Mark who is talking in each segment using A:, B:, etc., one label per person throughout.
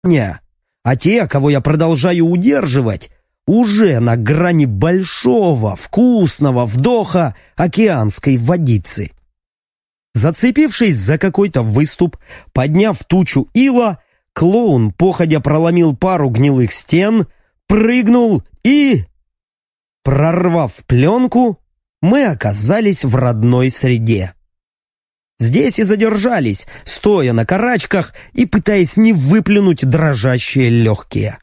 A: а те, кого я продолжаю удерживать, уже на грани большого, вкусного вдоха океанской водицы. Зацепившись за какой-то выступ, подняв тучу ила, клоун походя проломил пару гнилых стен, прыгнул и... Прорвав пленку, мы оказались в родной среде. Здесь и задержались, стоя на карачках и пытаясь не выплюнуть дрожащие легкие.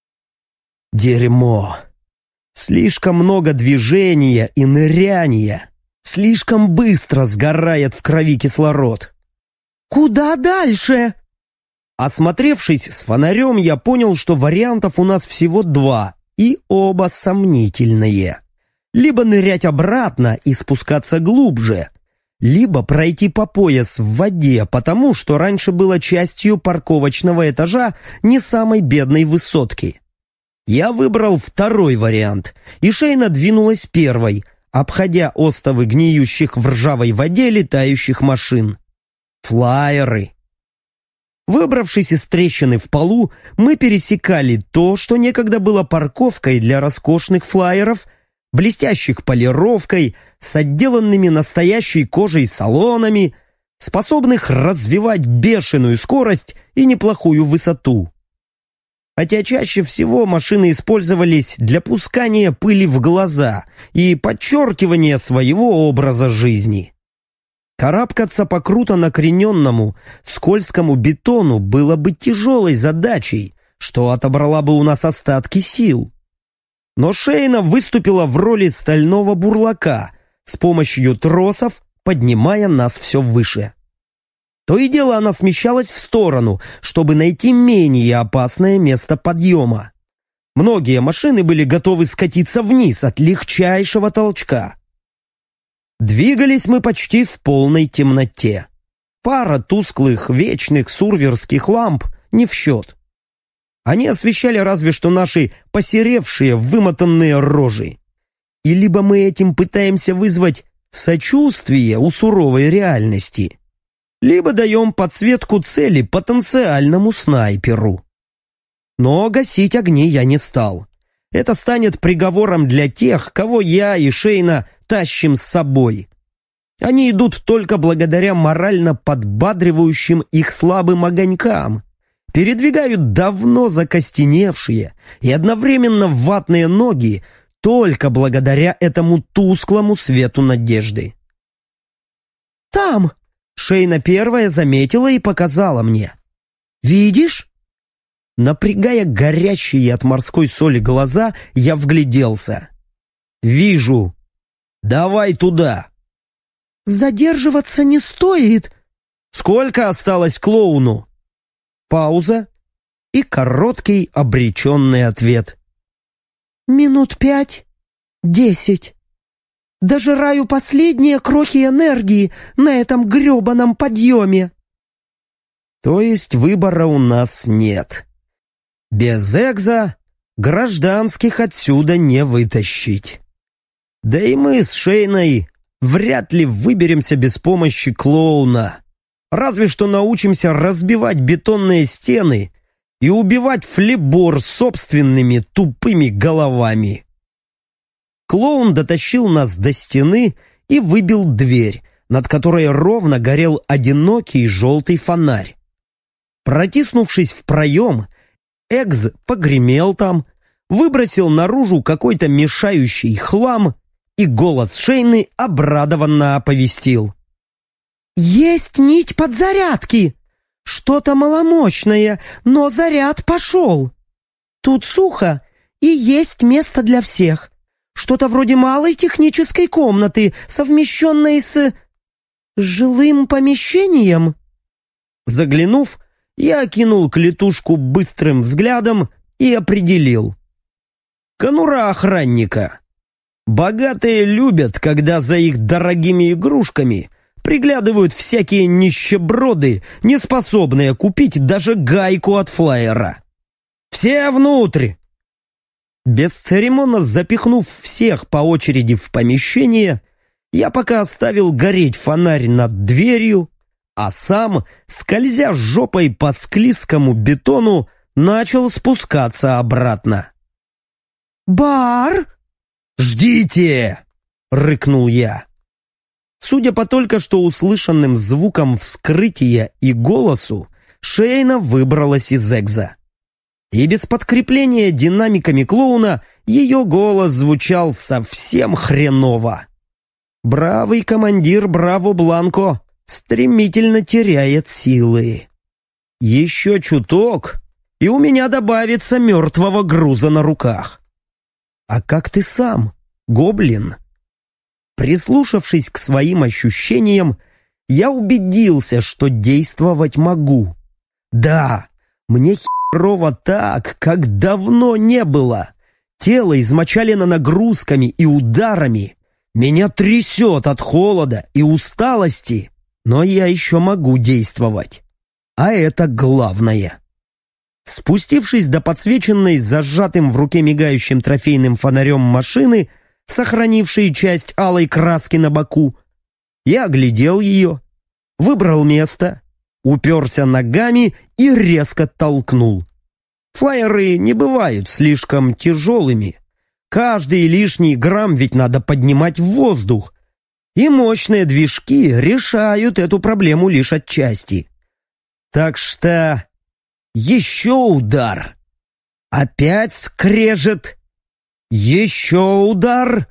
A: Дерьмо. Слишком много движения и ныряния. Слишком быстро сгорает в крови кислород. «Куда дальше?» Осмотревшись с фонарем, я понял, что вариантов у нас всего два, и оба сомнительные. Либо нырять обратно и спускаться глубже, либо пройти по пояс в воде, потому что раньше было частью парковочного этажа не самой бедной высотки. Я выбрал второй вариант, и Шейна двинулась первой, обходя остовы гниющих в ржавой воде летающих машин. Флайеры. Выбравшись из трещины в полу, мы пересекали то, что некогда было парковкой для роскошных флайеров, блестящих полировкой, с отделанными настоящей кожей салонами, способных развивать бешеную скорость и неплохую высоту. Хотя чаще всего машины использовались для пускания пыли в глаза и подчеркивания своего образа жизни. Карабкаться по круто накрененному, скользкому бетону было бы тяжелой задачей, что отобрала бы у нас остатки сил. Но Шейна выступила в роли стального бурлака, с помощью тросов поднимая нас все выше. То и дело она смещалась в сторону, чтобы найти менее опасное место подъема. Многие машины были готовы скатиться вниз от легчайшего толчка. Двигались мы почти в полной темноте. Пара тусклых, вечных сурверских ламп не в счет. Они освещали разве что наши посеревшие, вымотанные рожи. И либо мы этим пытаемся вызвать сочувствие у суровой реальности, либо даем подсветку цели потенциальному снайперу. Но гасить огни я не стал. Это станет приговором для тех, кого я и Шейна тащим с собой. Они идут только благодаря морально подбадривающим их слабым огонькам, передвигают давно закостеневшие и одновременно ватные ноги только благодаря этому тусклому свету надежды. «Там!» — Шейна первая заметила и показала мне. «Видишь?» Напрягая горящие от морской соли глаза, я вгляделся. «Вижу. Давай туда!» «Задерживаться не стоит!» «Сколько осталось клоуну?» Пауза и короткий обреченный ответ. «Минут 5, 10. Дожираю последние крохи энергии на этом гребаном подъеме». То есть выбора у нас нет. Без экза гражданских отсюда не вытащить. Да и мы с Шейной вряд ли выберемся без помощи клоуна. Разве что научимся разбивать бетонные стены и убивать флебор собственными тупыми головами. Клоун дотащил нас до стены и выбил дверь, над которой ровно горел одинокий желтый фонарь. Протиснувшись в проем, Экз погремел там, выбросил наружу какой-то мешающий хлам, и голос Шейны обрадованно оповестил: «Есть нить подзарядки! Что-то маломощное, но заряд пошел! Тут сухо, и есть место для всех. Что-то вроде малой технической комнаты, совмещенной с жилым помещением». Заглянув, я окинул клетушку быстрым взглядом и определил: конура охранника. Богатые любят, когда за их дорогими игрушками приглядывают всякие нищеброды, не способные купить даже гайку от флайера. «Все внутрь!» Бесцеремонно запихнув всех по очереди в помещение, я пока оставил гореть фонарь над дверью, а сам, скользя жопой по склизкому бетону, начал спускаться обратно. «Бар?» «Ждите!» — рыкнул я. Судя по только что услышанным звукам вскрытия и голосу, Шейна выбралась из экза. И без подкрепления динамиками клоуна ее голос звучал совсем хреново. Бравый командир Браво Бланко стремительно теряет силы. Еще чуток, и у меня добавится мертвого груза на руках. А как ты сам, гоблин? Прислушавшись к своим ощущениям, я убедился, что действовать могу. Да, мне херово так, как давно не было. Тело измочалено нагрузками и ударами. Меня трясет от холода и усталости, но я еще могу действовать. А это главное. Спустившись до подсвеченной зажатым в руке мигающим трофейным фонарем машины, сохранившей часть алой краски на боку, я оглядел ее, выбрал место, уперся ногами и резко толкнул. Флайеры не бывают слишком тяжелыми. Каждый лишний грамм ведь надо поднимать в воздух. И мощные движки решают эту проблему лишь отчасти. Так что еще удар. Опять скрежет. Еще удар.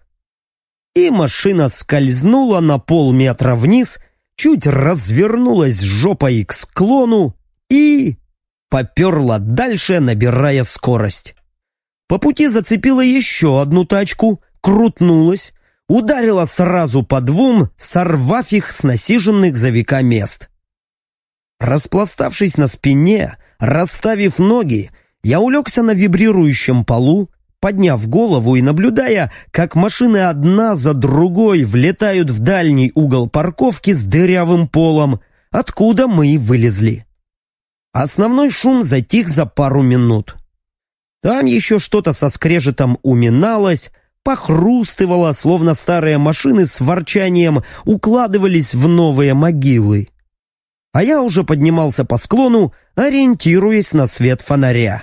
A: И машина скользнула на полметра вниз, чуть развернулась жопой к склону и поперла дальше, набирая скорость. По пути зацепила еще одну тачку, крутнулась, ударила сразу по двум, сорвав их с насиженных за века мест. Распластавшись на спине, расставив ноги, я улегся на вибрирующем полу, подняв голову и наблюдая, как машины одна за другой влетают в дальний угол парковки с дырявым полом, откуда мы и вылезли. Основной шум затих за пару минут. Там еще что-то со скрежетом уминалось, похрустывало, словно старые машины с ворчанием укладывались в новые могилы. А я уже поднимался по склону, ориентируясь на свет фонаря.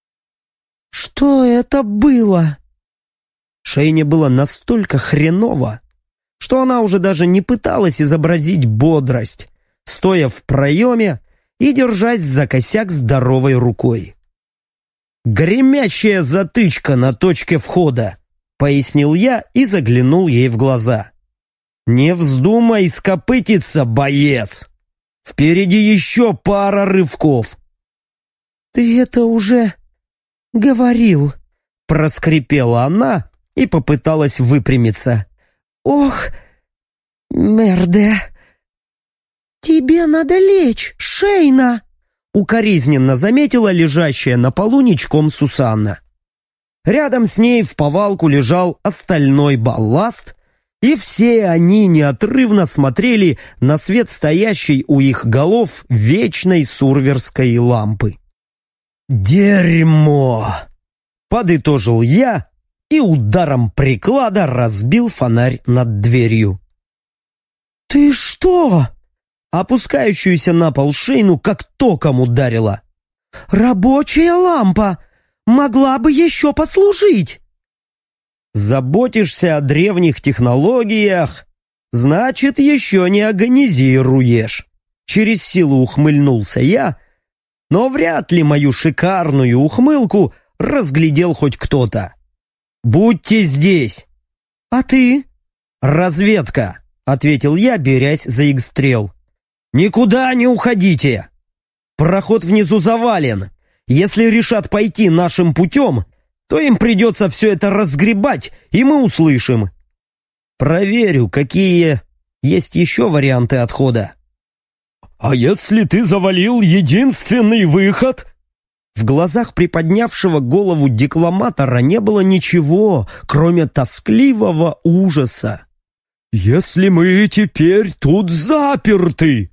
A: «Что это было?» Шейне было настолько хреново, что она уже даже не пыталась изобразить бодрость, стоя в проеме и держась за косяк здоровой рукой. «Гремящая затычка на точке входа», — пояснил я и заглянул ей в глаза. «Не вздумай скопытиться, боец! Впереди еще пара рывков!» «Ты это уже говорил», — проскрипела она и попыталась выпрямиться. «Ох, мерде!» «Тебе надо лечь, Шейна!» — укоризненно заметила лежащая на полу ничком Сусанна. Рядом с ней в повалку лежал остальной балласт, и все они неотрывно смотрели на свет стоящей у их голов вечной сурверской лампы. «Дерьмо!» — подытожил я и ударом приклада разбил фонарь над дверью. «Ты что?» Опускающуюся на пол Шейну как током ударила. «Рабочая лампа! Могла бы еще послужить!» «Заботишься о древних технологиях, значит, еще не агонизируешь!» Через силу ухмыльнулся я, но вряд ли мою шикарную ухмылку разглядел хоть кто-то. «Будьте здесь!» «А ты?» «Разведка!» — ответил я, берясь за игстрел. «Никуда не уходите! Проход внизу завален. Если решат пойти нашим путем, то им придется все это разгребать, и мы услышим. Проверю, какие есть еще варианты отхода». «А если ты завалил единственный выход?» В глазах приподнявшего голову декламатора не было ничего, кроме тоскливого ужаса. «Если мы теперь тут заперты?»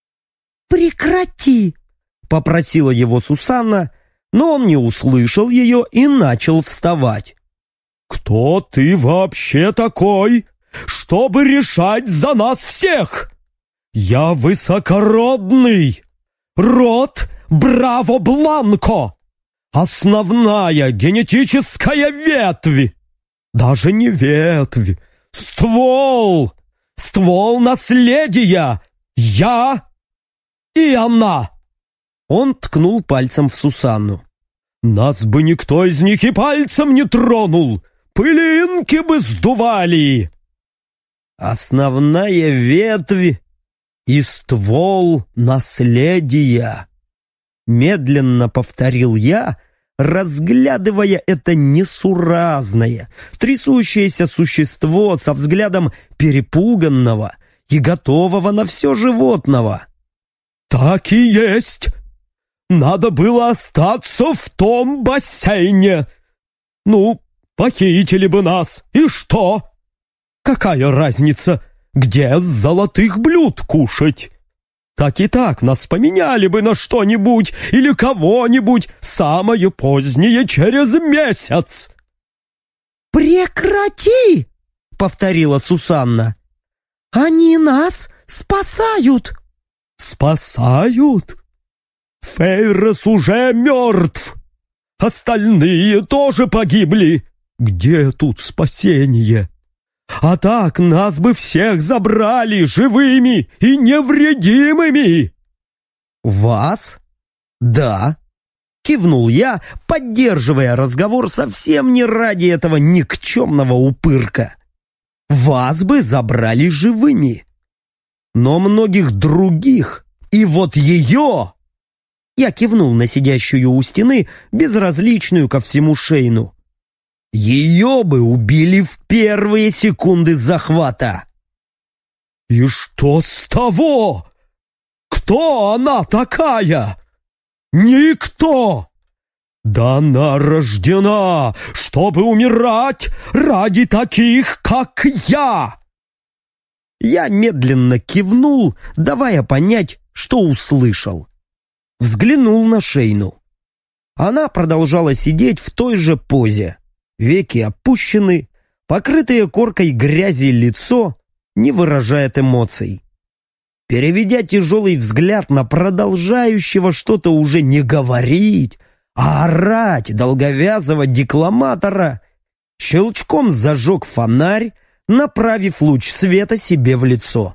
B: «Прекрати!»
A: — попросила его Сусанна, но он не услышал ее и начал вставать.
C: «Кто ты вообще такой, чтобы решать за нас всех? Я высокородный, род Браво Бланко, Основная генетическая ветвь. Даже не ветвь. Ствол. Ствол наследия. Я и она.
A: Он ткнул пальцем в Сусанну.
C: Нас бы никто из них и пальцем не тронул. Пылинки бы сдували.
A: Основная ветвь и ствол наследия. Медленно повторил я, разглядывая это несуразное, трясущееся существо со взглядом перепуганного и готового на все животного.
C: Так и есть. Надо было остаться в том бассейне. Ну, похитили бы нас, и что? Какая разница, где золотых блюд кушать? Так и так нас поменяли бы на что-нибудь или кого-нибудь самое позднее через месяц.
B: «Прекрати!» — повторила Сусанна. «Они нас спасают!»
C: «Спасают? Фейрос уже мертв! Остальные тоже погибли! Где тут спасение? А так нас бы всех забрали живыми и невредимыми!»
A: «Вас? Да!» — кивнул я, поддерживая разговор совсем не ради этого никчемного упырка. «Вас бы забрали живыми! Но многих других, и вот ее...» Я кивнул на сидящую у стены, безразличную ко всему Шейну. «Ее бы убили в первые секунды захвата!»
C: «И что с того? Кто она такая? Никто! Да она рождена, чтобы умирать ради таких, как я!»
A: Я медленно кивнул, давая понять, что услышал. Взглянул на Шейну. Она продолжала сидеть в той же позе. Веки опущены, покрытое коркой грязи лицо не выражает эмоций. Переведя тяжелый взгляд на продолжающего что-то уже не говорить, а орать долговязого декламатора, щелчком зажег фонарь, направив луч света себе в лицо.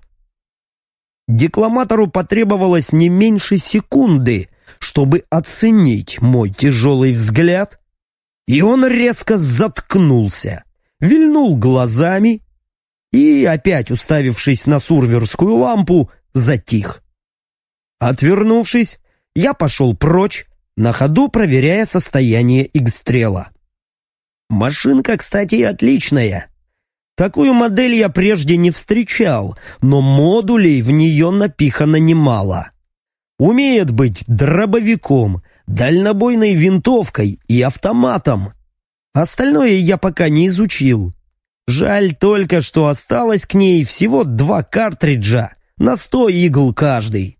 A: Декламатору потребовалось не меньше секунды, чтобы оценить мой тяжелый взгляд, и он резко заткнулся, вильнул глазами и, опять уставившись на сурверскую лампу, затих. Отвернувшись, я пошел прочь, на ходу проверяя состояние игстрела. Машинка, кстати, отличная. Такую модель я прежде не встречал, но модулей в нее напихано немало. Умеет быть дробовиком, дальнобойной винтовкой и автоматом. Остальное я пока не изучил. Жаль только, что осталось к ней всего 2 картриджа на 100 игл каждый.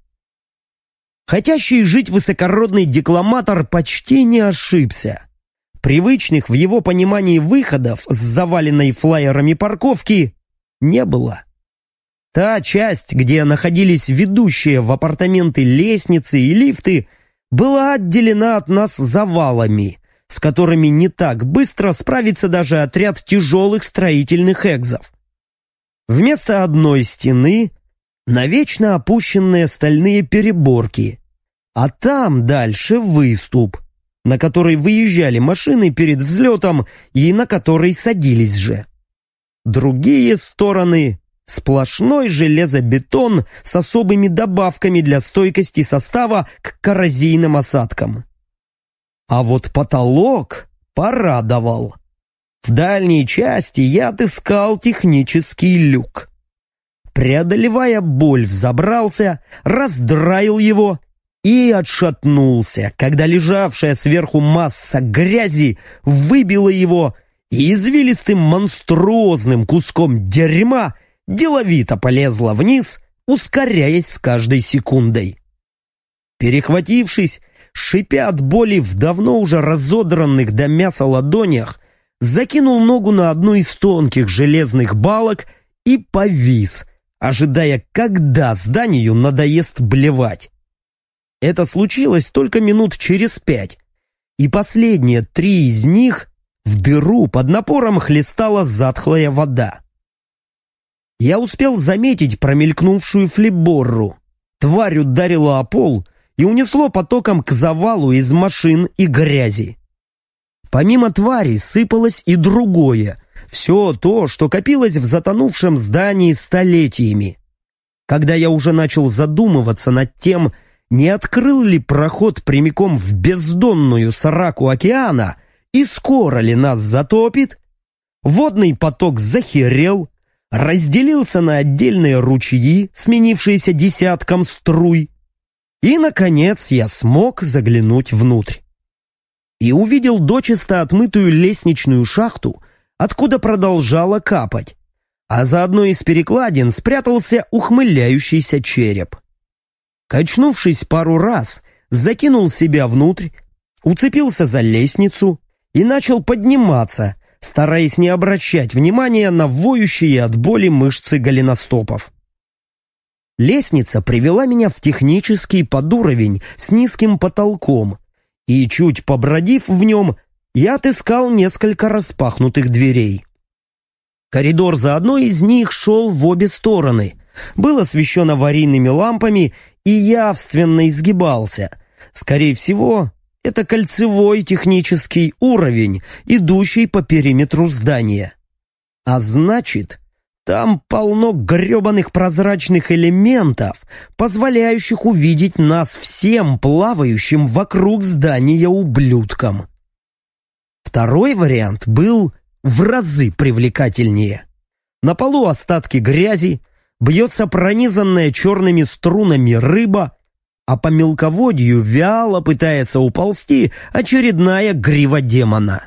A: Хотящий жить высокородный декламатор почти не ошибся. Привычных в его понимании выходов с заваленной флаерами парковки не было. Та часть, где находились ведущие в апартаменты лестницы и лифты, была отделена от нас завалами, с которыми не так быстро справится даже отряд тяжелых строительных экзов. Вместо одной стены навечно опущенные стальные переборки, а там дальше выступ, на который выезжали машины перед взлетом и на который садились же. Другие стороны — сплошной железобетон с особыми добавками для стойкости состава к коррозийным осадкам. А вот потолок порадовал. В дальней части я отыскал технический люк. Преодолевая боль, взобрался, раздраил его и отшатнулся, когда лежавшая сверху масса грязи выбила его и извилистым монструозным куском дерьма деловито полезла вниз, ускоряясь с каждой секундой. Перехватившись, шипя от боли в давно уже разодранных до мяса ладонях, закинул ногу на одну из тонких железных балок и повис, ожидая, когда зданию надоест блевать. Это случилось только минут через 5, и последние 3 из них в дыру под напором хлестала затхлая вода. Я успел заметить промелькнувшую флеборру. Тварь ударила о пол и унесло потоком к завалу из машин и грязи. Помимо твари сыпалось и другое, все то, что копилось в затонувшем здании столетиями. Когда я уже начал задумываться над тем, не открыл ли проход прямиком в бездонную сраку океана и скоро ли нас затопит, водный поток захерел, разделился на отдельные ручьи, сменившиеся десятком струй, и, наконец, я смог заглянуть внутрь. И увидел дочисто отмытую лестничную шахту, откуда продолжало капать, а за одной из перекладин спрятался ухмыляющийся череп. Качнувшись пару раз, закинул себя внутрь, уцепился за лестницу и начал подниматься, стараясь не обращать внимания на воющие от боли мышцы голеностопов. Лестница привела меня в технический подуровень с низким потолком, и, чуть побродив в нем, я отыскал несколько распахнутых дверей. Коридор за одной из них шел в обе стороны, был освещен аварийными лампами и явственно изгибался. Скорее всего, это кольцевой технический уровень, идущий по периметру здания. А значит, там полно гребаных прозрачных элементов, позволяющих увидеть нас всем плавающим вокруг здания ублюдкам. Второй вариант был в разы привлекательнее. На полу остатки грязи, бьется пронизанная черными струнами рыба, а по мелководью вяло пытается уползти очередная грива демона.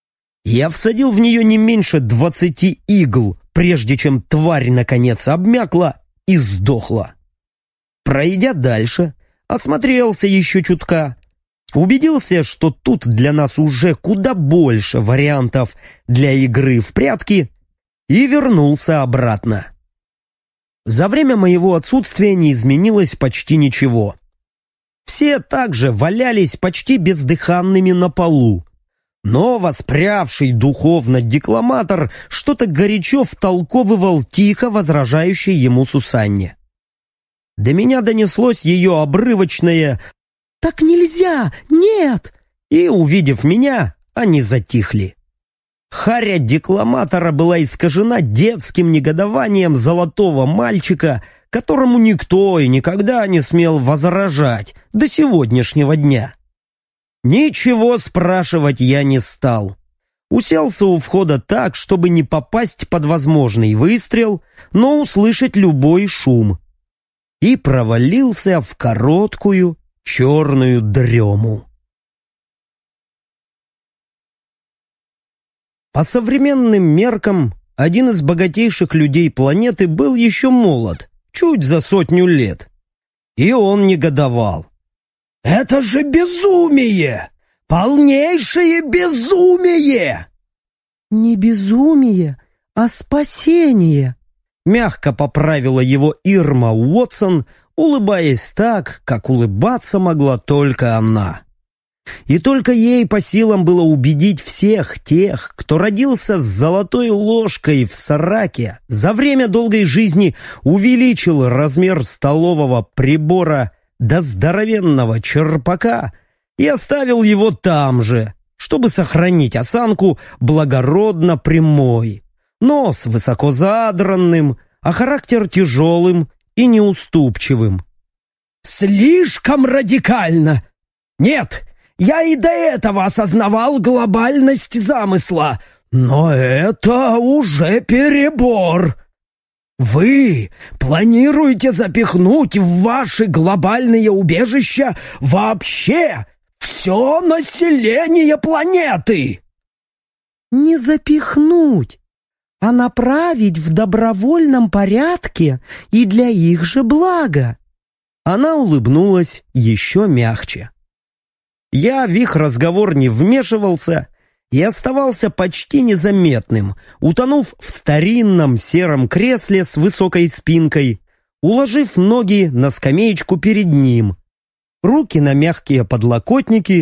A: Я всадил в нее не меньше 20 игл, прежде чем тварь наконец обмякла и сдохла. Пройдя дальше, осмотрелся еще чутка, убедился, что тут для нас уже куда больше вариантов для игры в прятки, и вернулся обратно. За время моего отсутствия не изменилось почти ничего. Все также валялись почти бездыханными на полу, но воспрявший духовно декламатор что-то горячо втолковывал тихо возражающей ему Сусанне. До меня донеслось ее обрывочное «Так нельзя! Нет!» и, увидев меня, они затихли. Харя декламатора была искажена детским негодованием золотого мальчика, которому никто и никогда не смел возражать до сегодняшнего дня. Ничего спрашивать я не стал. Уселся у входа так, чтобы не попасть под возможный выстрел, но услышать любой шум. И провалился в короткую черную дрему. По современным меркам, один из богатейших людей планеты был еще молод, чуть за 100 лет. И он негодовал. «Это же безумие! Полнейшее безумие!» «Не безумие, а спасение!» Мягко поправила его Ирма Уотсон, улыбаясь так, как улыбаться могла только она. И только ей по силам было убедить всех тех, кто родился с золотой ложкой в сраке, за время долгой жизни увеличил размер столового прибора до здоровенного черпака и оставил его там же, чтобы сохранить осанку благородно прямой, нос высоко задранным, а характер тяжелым и неуступчивым. «Слишком радикально! Нет, я и до этого осознавал глобальность замысла, но это уже перебор. Вы планируете запихнуть в ваши глобальные убежища вообще все население планеты!» «Не запихнуть, а направить в добровольном порядке и для их же блага». Она улыбнулась еще мягче. Я в их разговор не вмешивался и оставался почти незаметным, утонув в старинном сером кресле с высокой спинкой, уложив ноги на скамеечку перед ним, руки на мягкие подлокотники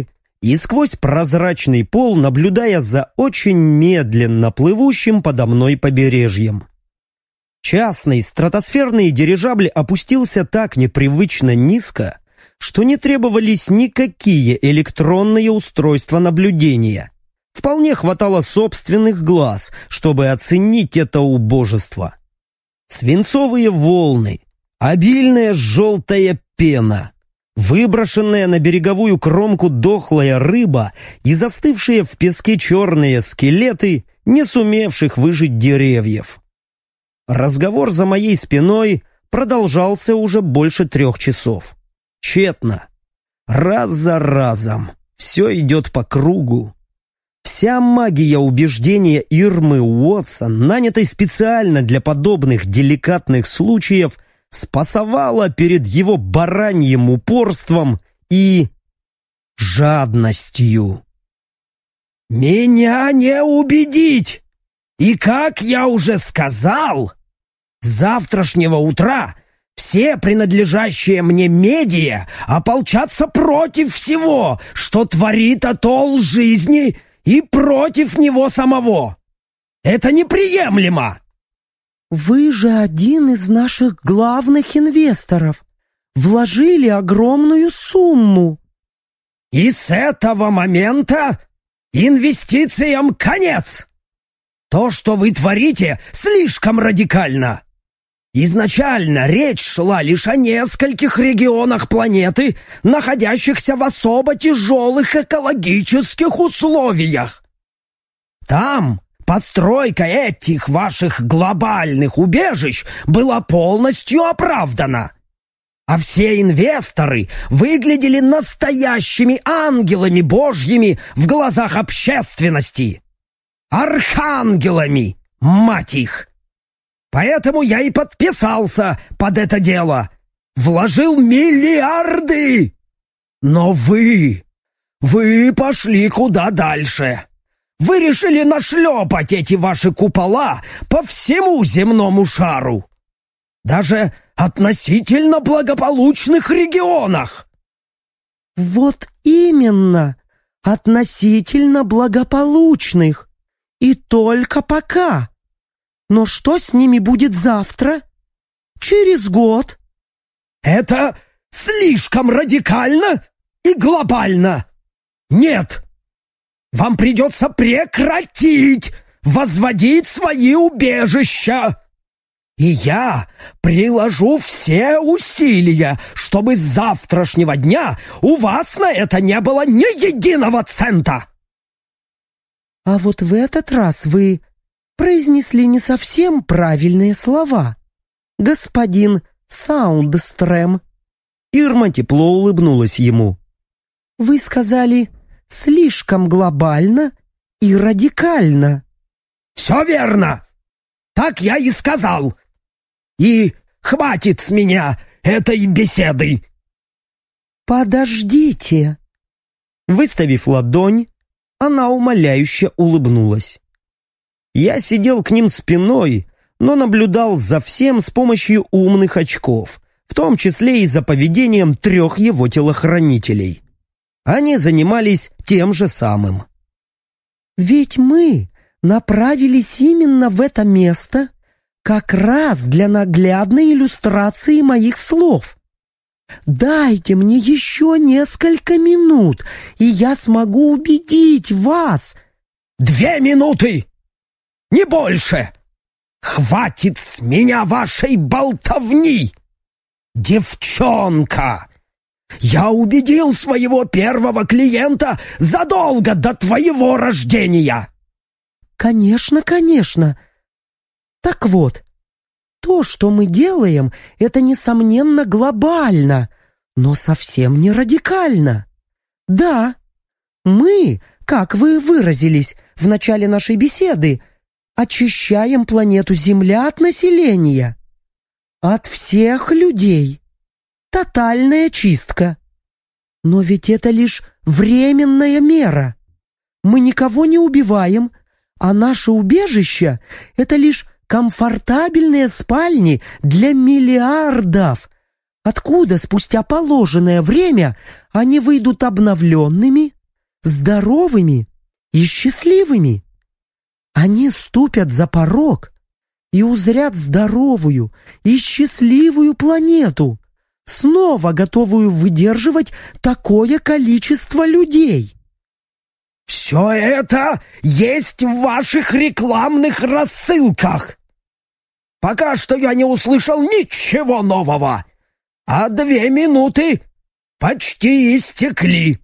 A: и сквозь прозрачный пол наблюдая за очень медленно плывущим подо мной побережьем. Частный стратосферный дирижабль опустился так непривычно низко, что не требовались никакие электронные устройства наблюдения. Вполне хватало собственных глаз, чтобы оценить это убожество. Свинцовые волны, обильная желтая пена, выброшенная на береговую кромку дохлая рыба и застывшие в песке черные скелеты не сумевших выжить деревьев. Разговор за моей спиной продолжался уже больше 3 часов. Тщетно. Раз за разом. Все идет по кругу. Вся магия убеждения Ирмы Уотсон, нанятой специально для подобных деликатных случаев, спасовала перед его бараньим упорством и жадностью. «Меня не убедить! И, как я уже сказал, с завтрашнего утра все принадлежащие мне медиа ополчатся против всего, что творит атолл жизни, и против него самого. Это неприемлемо!»
B: «Вы же один из наших главных инвесторов. Вложили огромную сумму».
A: «И с этого момента инвестициям конец! То, что вы творите, слишком радикально. Изначально речь шла лишь о нескольких регионах планеты, находящихся в особо тяжелых экологических условиях. Там постройка этих ваших глобальных убежищ была полностью оправдана. А все инвесторы выглядели настоящими ангелами божьими в глазах общественности. Архангелами, мать их! Поэтому я и подписался под это дело. Вложил миллиарды. Но вы пошли куда дальше. Вы решили нашлепать эти ваши купола по всему земному шару. Даже относительно благополучных регионах.
B: Вот именно, относительно благополучных. И только пока. Но что с ними будет завтра? Через год?
A: Это слишком радикально и глобально. Нет! Вам придется прекратить возводить свои убежища. И я приложу все усилия, чтобы с завтрашнего дня у вас на это не было ни единого цента.
B: А вот в этот раз вы произнесли не совсем правильные слова, господин Саундстрем.
A: Ирма тепло улыбнулась ему.
B: Вы сказали слишком глобально и радикально.
A: Все верно. Так я и сказал. И хватит с меня этой беседы.
B: Подождите.
A: Выставив ладонь, она умоляюще улыбнулась. Я сидел к ним спиной, но наблюдал за всем с помощью умных очков, в том числе и за поведением 3 его телохранителей. Они занимались тем же самым.
B: Ведь мы направились именно в это место как раз для наглядной иллюстрации моих слов. Дайте мне еще несколько минут, и я смогу убедить вас.
A: 2 минуты! Не больше! Хватит с меня вашей болтовни! Девчонка! Я убедил своего первого клиента задолго до твоего рождения!
B: Конечно, конечно. Так вот, то, что мы делаем, это, несомненно, глобально, но совсем не радикально. Да, мы, как вы выразились в начале нашей беседы, очищаем планету Земля от населения. От всех людей. Тотальная чистка. Но ведь это лишь временная мера. Мы никого не убиваем, а наше убежище — это лишь комфортабельные спальни для миллиардов, откуда спустя положенное время они выйдут обновленными, здоровыми и счастливыми. Они ступят за порог и узрят здоровую и счастливую планету, снова готовую выдерживать такое количество людей.
A: «Все это есть в ваших рекламных рассылках. Пока что я не услышал ничего нового, а 2 минуты почти истекли».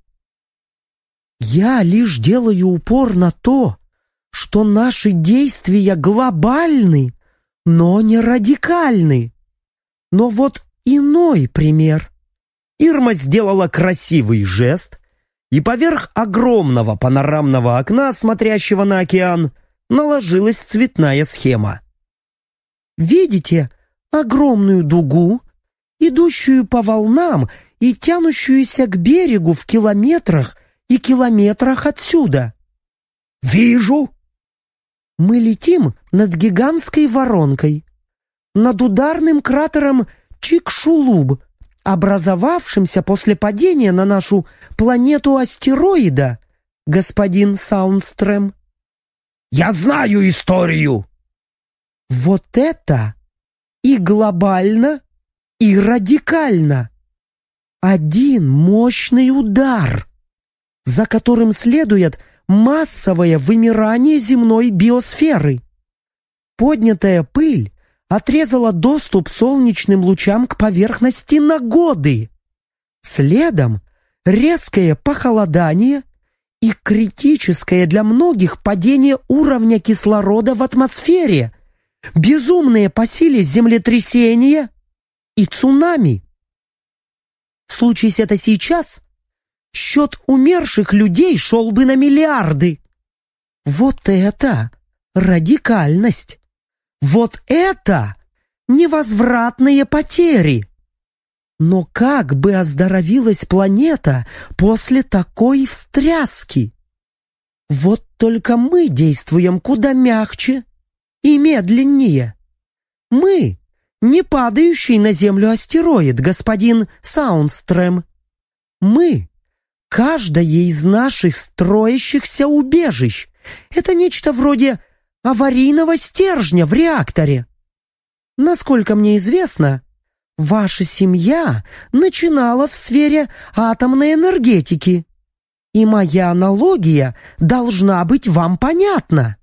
B: Я лишь делаю упор на то, что наши действия глобальны, но не радикальны. Но вот иной пример.
A: Ирма сделала красивый жест, и поверх огромного панорамного окна, смотрящего на океан, наложилась цветная схема.
B: Видите огромную дугу, идущую по волнам и тянущуюся к берегу в километрах и километрах отсюда?
A: «Вижу!»
B: Мы летим над гигантской воронкой, над ударным кратером Чикшулуб, образовавшимся после падения на нашу планету астероида, господин Саундстрем.
A: «Я знаю историю!»
B: Вот это и глобально, и радикально. Один мощный удар, за которым следует массовое вымирание земной биосферы. Поднятая пыль отрезала доступ солнечным лучам к поверхности на годы. Следом резкое похолодание и критическое для многих падение уровня кислорода в атмосфере, безумные по силе землетрясения и цунами. Случись это сейчас, счет умерших людей шел бы на миллиарды. Вот это радикальность! Вот это невозвратные потери! Но как бы оздоровилась планета после такой встряски? Вот только мы действуем куда мягче и медленнее. Мы не падающий на Землю астероид, господин Саундстрем. Мы — каждое из наших строящихся убежищ. Это нечто вроде аварийного стержня в реакторе. Насколько мне известно, ваша семья начинала в сфере атомной энергетики, и моя аналогия должна быть вам понятна.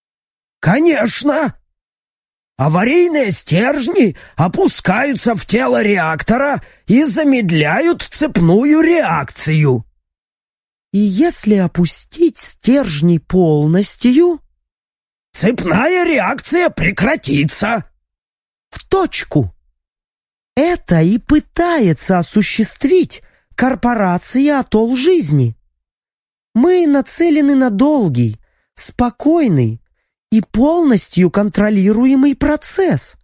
A: «Конечно! Аварийные стержни опускаются в тело реактора и замедляют цепную реакцию».
B: И если опустить стержни полностью,
A: цепная реакция прекратится.
B: В точку. Это и пытается осуществить корпорация «Атолл Жизни». Мы нацелены на долгий, спокойный и полностью контролируемый процесс.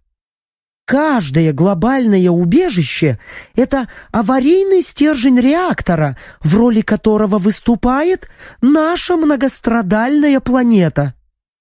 B: Каждое глобальное убежище — это аварийный стержень реактора, в роли которого выступает наша многострадальная планета.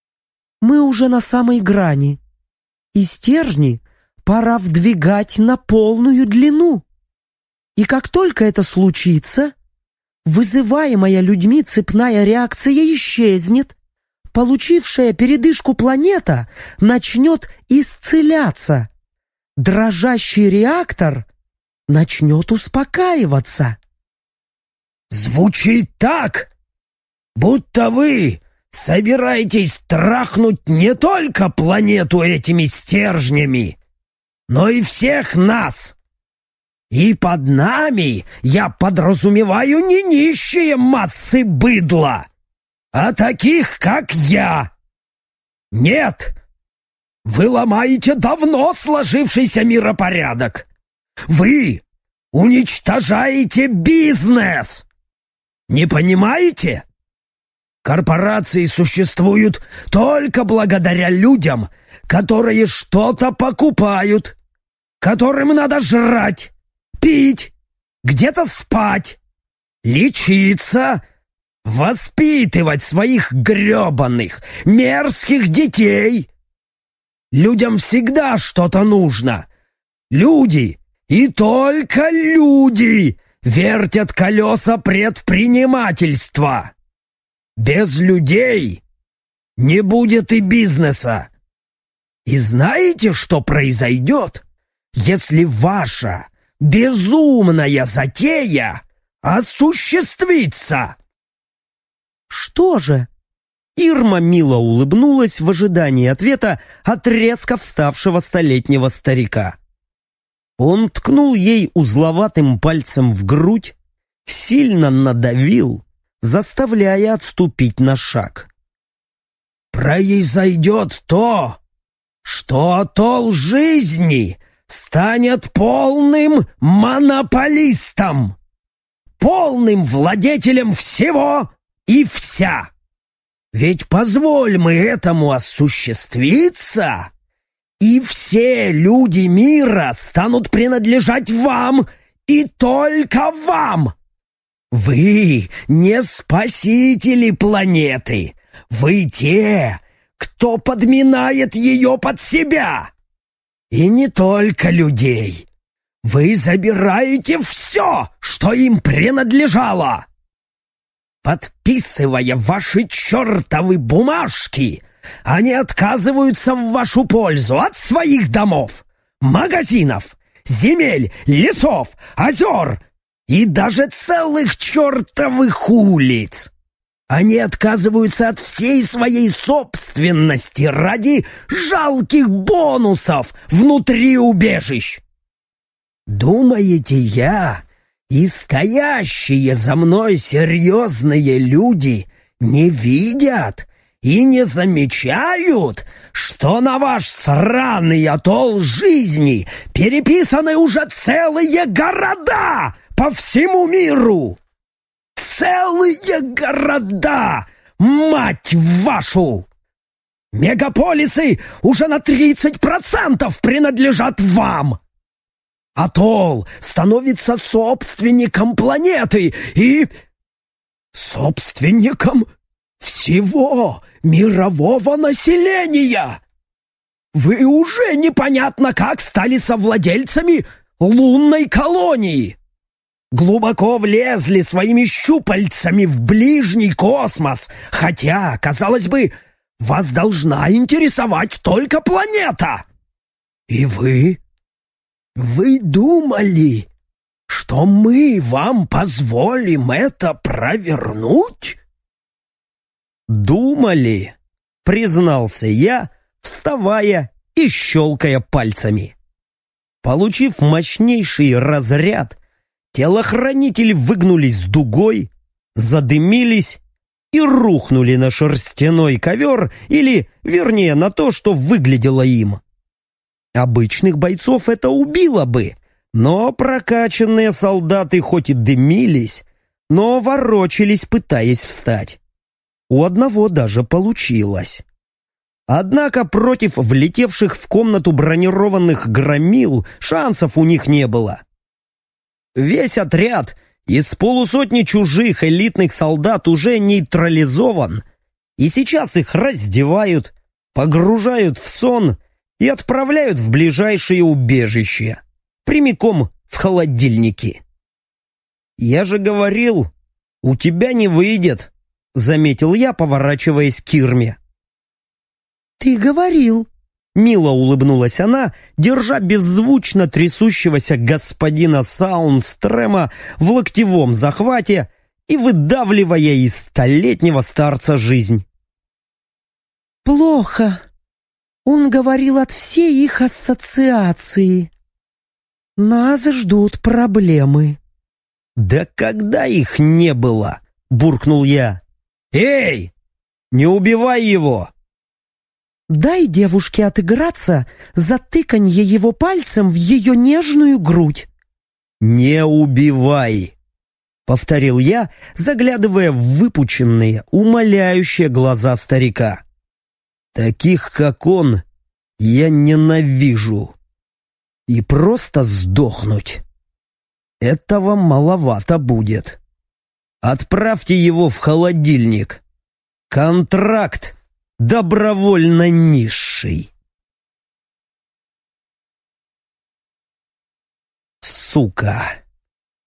B: Мы уже на самой грани, и стержни пора вдвигать на полную длину. И как только это случится, вызываемая людьми цепная реакция исчезнет, получившая передышку планета начнет исцеляться. Дрожащий реактор начнет успокаиваться.
A: Звучит так, будто вы собираетесь трахнуть не только планету этими стержнями, но и всех нас. И под нами я подразумеваю не нищие массы быдла, а таких, как я. Нет, вы ломаете давно сложившийся миропорядок. Вы уничтожаете бизнес. Не понимаете? Корпорации существуют только благодаря людям, которые что-то покупают, которым надо жрать, пить, где-то спать, лечиться, воспитывать своих гребаных, мерзких детей. Людям всегда что-то нужно. Люди, и только люди, вертят колеса предпринимательства. Без людей не будет и бизнеса. И знаете, что произойдет, если ваша безумная затея осуществится?»
B: «Что же?»
A: Ирма мило улыбнулась в ожидании ответа от резко вставшего столетнего старика. Он ткнул ей узловатым пальцем в грудь, сильно надавил, заставляя отступить на шаг. «Произойдет то, что атолл жизни станет полным монополистом, полным владетелем всего и вся. Ведь позволь мы этому осуществиться, и все люди мира станут принадлежать вам и только вам. Вы не спасители планеты, вы те, кто подминает ее под себя. И не только людей. Вы забираете все, что им принадлежало. Подписывая ваши чертовы бумажки, они отказываются в вашу пользу от своих домов, магазинов, земель, лесов, озер и даже целых чертовых улиц. Они отказываются от всей своей собственности ради жалких бонусов внутри убежищ. Думаете, я и стоящие за мной серьезные люди не видят и не замечают, что на ваш сраный атолл жизни переписаны уже целые города по всему миру? Целые города, мать вашу! Мегаполисы уже на 30% принадлежат вам! Атолл становится собственником планеты и собственником всего мирового населения. Вы уже непонятно как стали совладельцами лунной колонии. Глубоко влезли своими щупальцами в ближний космос, хотя, казалось бы, вас должна интересовать только планета. И вы думали, что мы вам позволим это провернуть? «Думали», — признался я, вставая и щелкая пальцами. Получив мощнейший разряд, телохранители выгнулись дугой, задымились и рухнули на шерстяной ковер, или, вернее, на то, что выглядело им. Обычных бойцов это убило бы, но прокачанные солдаты хоть и дымились, но ворочались, пытаясь встать. У одного даже получилось. Однако против влетевших в комнату бронированных громил шансов у них не было. Весь отряд из полусотни чужих элитных солдат уже нейтрализован, и сейчас их раздевают, погружают в сон и отправляют в ближайшее убежище, прямиком в холодильники. «Я же говорил, у тебя не выйдет», — заметил я, поворачиваясь к Ирме.
B: «Ты говорил», — мило улыбнулась она, держа беззвучно трясущегося господина Саундстрема в локтевом захвате и выдавливая из столетнего старца жизнь. «Плохо. Он говорил от всей их ассоциации. Нас ждут проблемы».
A: «Да когда их не было?» — буркнул я. «Эй, не убивай его!»
B: «Дай девушке отыграться за тыканье его пальцем в ее нежную грудь».
A: «Не убивай!» — повторил я, заглядывая в выпученные, умоляющие глаза старика. «Таких, как он, я ненавижу. И просто сдохнуть. Этого маловато будет. Отправьте его в холодильник. Контракт добровольно низший». Сука!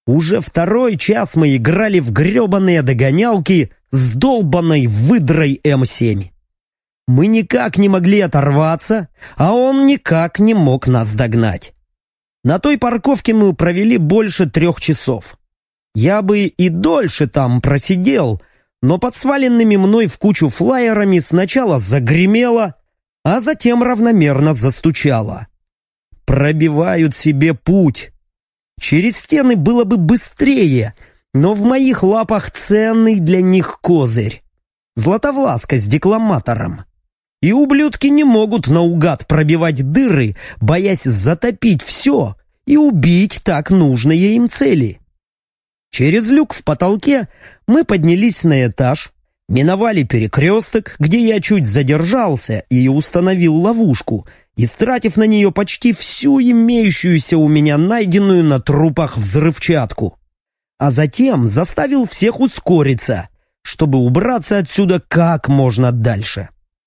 A: Уже второй час мы играли в гребаные догонялки с долбаной выдрой М7. Мы никак не могли оторваться, а он никак не мог нас догнать. На той парковке мы провели больше 3 часов. Я бы и дольше там просидел, но под сваленными мной в кучу флаерами сначала загремело, а затем равномерно застучало. Пробивают себе путь. Через стены было бы быстрее, но в моих лапах ценный для них козырь. Златовласка с декламатором. И ублюдки не могут наугад пробивать дыры, боясь затопить все и убить так нужные им цели. Через люк в потолке мы поднялись на этаж, миновали перекресток, где я чуть задержался и установил ловушку, истратив на нее почти всю имеющуюся у меня найденную на трупах взрывчатку. А затем заставил всех ускориться, чтобы убраться отсюда как можно дальше.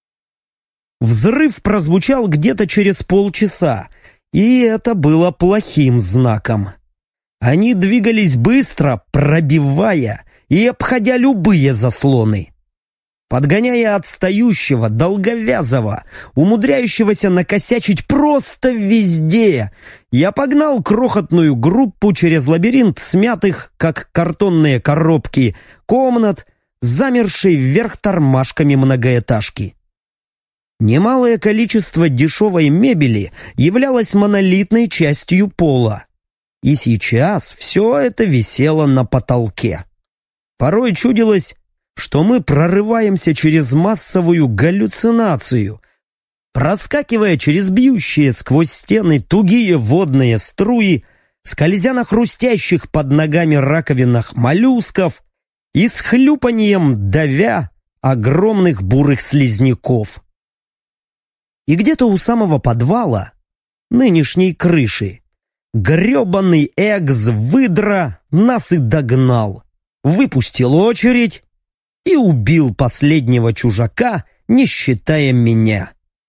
A: Взрыв прозвучал где-то через полчаса, и это было плохим знаком. Они двигались быстро, пробивая и обходя любые заслоны. Подгоняя отстающего, долговязого, умудряющегося накосячить просто везде, я погнал крохотную группу через лабиринт смятых, как картонные коробки, комнат, замершей вверх тормашками многоэтажки. Немалое количество дешевой мебели являлось монолитной частью пола. И сейчас все это висело на потолке. Порой чудилось, что мы прорываемся через массовую галлюцинацию, проскакивая через бьющие сквозь стены тугие водные струи, скользя на хрустящих под ногами раковинах моллюсков и с хлюпаньем давя огромных бурых слизняков. И где-то у самого подвала, нынешней крыши, гребаный экс-выдра нас и догнал, выпустил очередь и убил последнего чужака, не считая меня.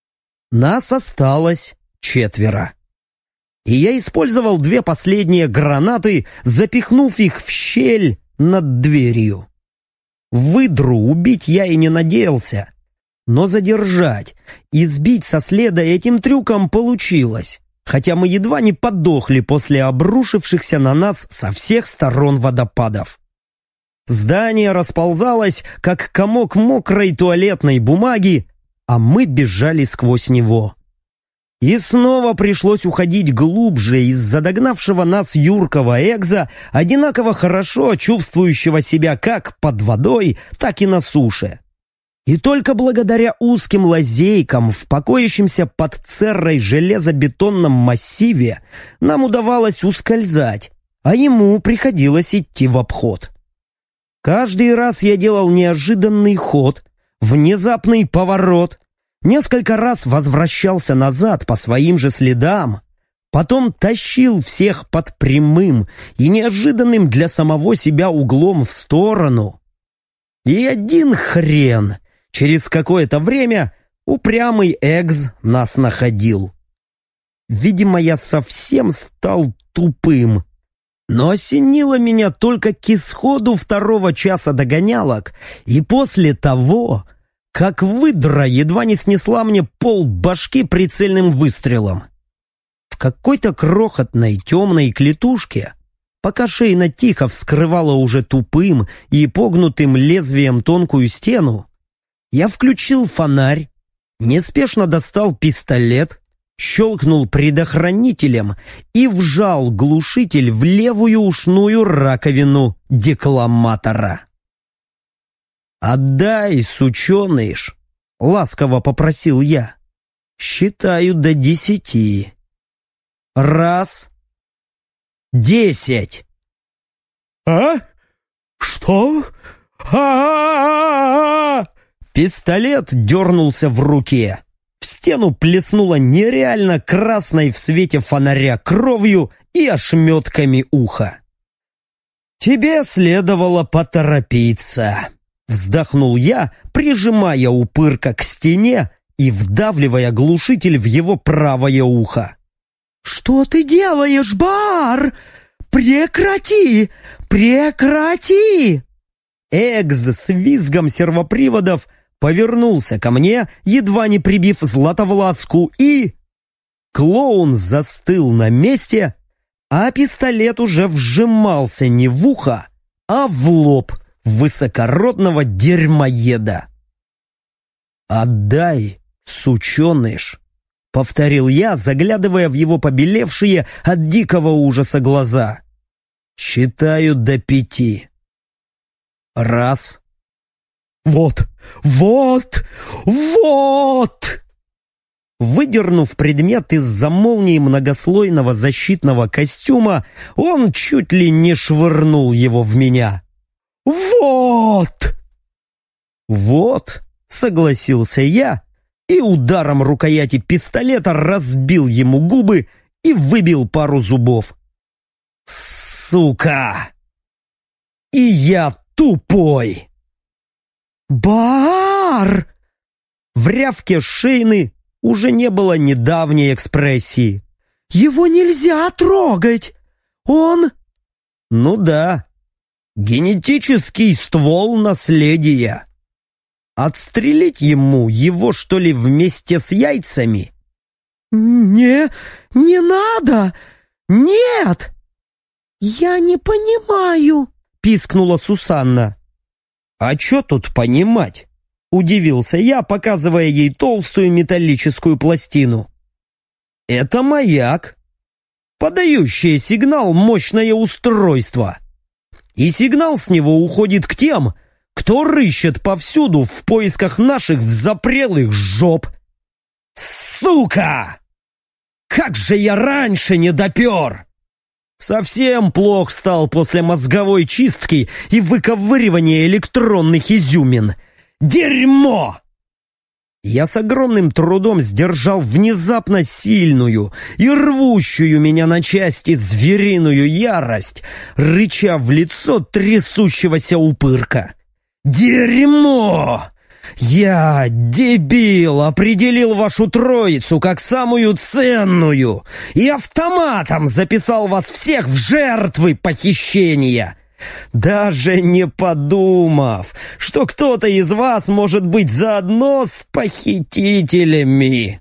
A: Нас осталось 4. И я использовал 2 последние гранаты, запихнув их в щель над дверью. Выдру убить я и не надеялся, но задержать и сбить со следа этим трюком получилось, хотя мы едва не подохли после обрушившихся на нас со всех сторон водопадов. Здание расползалось, как комок мокрой туалетной бумаги, а мы бежали сквозь него. И снова пришлось уходить глубже из-за догнавшего нас юркого экза, одинаково хорошо чувствующего себя как под водой, так и на суше. И только благодаря узким лазейкам в покоящемся под церрой железобетонном массиве нам удавалось ускользать, а ему приходилось идти в обход. Каждый раз я делал неожиданный ход, внезапный поворот, несколько раз возвращался назад по своим же следам, потом тащил всех под прямым и неожиданным для самого себя углом в сторону. И один хрен, через какое-то время упрямый экс нас находил. Видимо, я совсем стал тупым. Но осенило меня только к исходу 2-го часа догонялок и после того, как выдра едва не снесла мне полбашки прицельным выстрелом. В какой-то крохотной темной клетушке, пока Шейна тихо вскрывала уже тупым и погнутым лезвием тонкую стену, я включил фонарь, неспешно достал пистолет, щелкнул предохранителем и вжал глушитель в левую ушную раковину декламатора. «Отдай, сученыш!» — ласково попросил я. «Считаю до 10. 1, 10!»
C: «А? Что? А-а-а-а-а!»
A: Пистолет дернулся в руке. В стену плеснуло нереально красной в свете фонаря кровью и ошметками уха. «Тебе следовало поторопиться», — вздохнул я, прижимая упырка к стене и вдавливая глушитель в его правое ухо.
B: «Что ты делаешь, Бар? Прекрати! Прекрати!»
A: Экз с визгом сервоприводов повернулся ко мне, едва не прибив Златовласку, и... Клоун застыл на месте, а пистолет уже вжимался не в ухо, а в лоб высокородного дерьмоеда. «Отдай, сученыш!» — повторил я, заглядывая в его побелевшие от дикого ужаса глаза. «Считаю до 5. 1.
C: Вот!
A: Выдернув предмет из-за молнии многослойного защитного костюма, он чуть ли не швырнул его в меня. «Вот!» — согласился я и ударом рукояти пистолета разбил ему губы и выбил пару зубов. «Сука! И я тупой!»
B: «Бар!»
A: В рявке Шейны уже не было недавней экспрессии.
B: «Его нельзя трогать! Он...»
A: «Ну да, генетический ствол наследия. Отстрелить ему его, что ли, вместе с яйцами?»
B: Не надо! Нет!» «Я не понимаю!» — пискнула Сусанна.
A: «А чё тут понимать?» — удивился я, показывая ей толстую металлическую пластину. «Это маяк, подающее сигнал мощное устройство. И сигнал с него уходит к тем, кто рыщет повсюду в поисках наших взапрелых жоп. Сука! Как же я раньше не допер! Совсем плох стал после мозговой чистки и выковыривания электронных изюмин. Дерьмо!» Я с огромным трудом сдержал внезапно сильную и рвущую меня на части звериную ярость, рыча в лицо трясущегося упырка. «Дерьмо! Я, дебил, определил вашу троицу как самую ценную и автоматом записал вас всех в жертвы похищения, даже не подумав, что кто-то из вас может быть заодно с похитителями».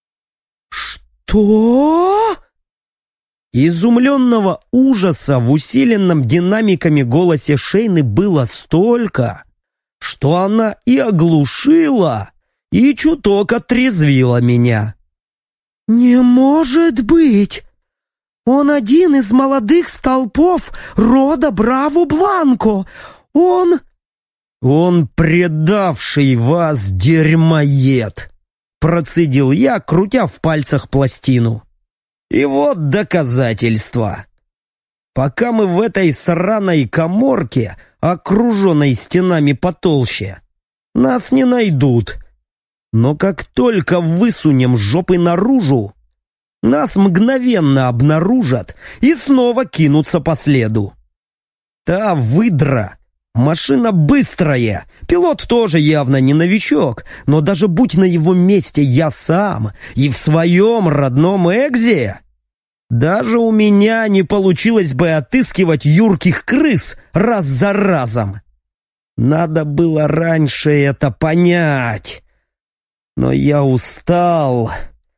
B: «Что?»
A: Изумленного ужаса в усиленном динамиками голосе Шейны было столько, что она и оглушила, и чуток отрезвила меня.
B: «Не может быть! Он один из молодых столпов рода Браво-Бланко! Он
A: предавший вас дерьмоед!» Процедил я, крутя в пальцах пластину. «И вот доказательства. Пока мы в этой сраной каморке, окруженной стенами потолще, нас не найдут. Но как только высунем жопы наружу, нас мгновенно обнаружат и снова кинутся по следу. Та выдра, машина быстрая, пилот тоже явно не новичок, но даже будь на его месте я сам и в своем родном Экзе, даже у меня не получилось бы отыскивать юрких крыс раз за разом. Надо было раньше это понять. Но я устал.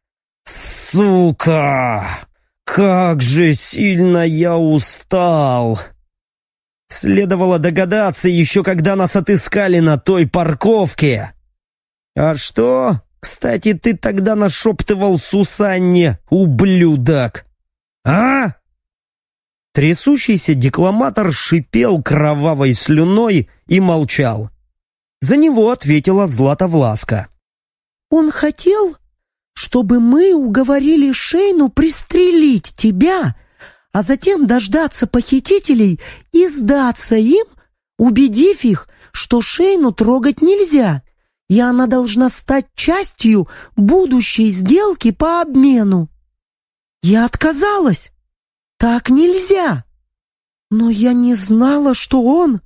A: Сука! Как же сильно я устал! Следовало догадаться еще, когда нас отыскали на той парковке. А что, кстати, ты тогда нашептывал Сусанне, ублюдок? А? Трясущийся декламатор шипел кровавой слюной и молчал. За него ответила Златовласка.
B: «Он хотел, чтобы мы уговорили Шейну пристрелить тебя, а затем дождаться похитителей и сдаться им, убедив их, что Шейну трогать нельзя, и она должна стать частью будущей сделки по обмену. Я отказалась. Так нельзя. Но я не знала, что он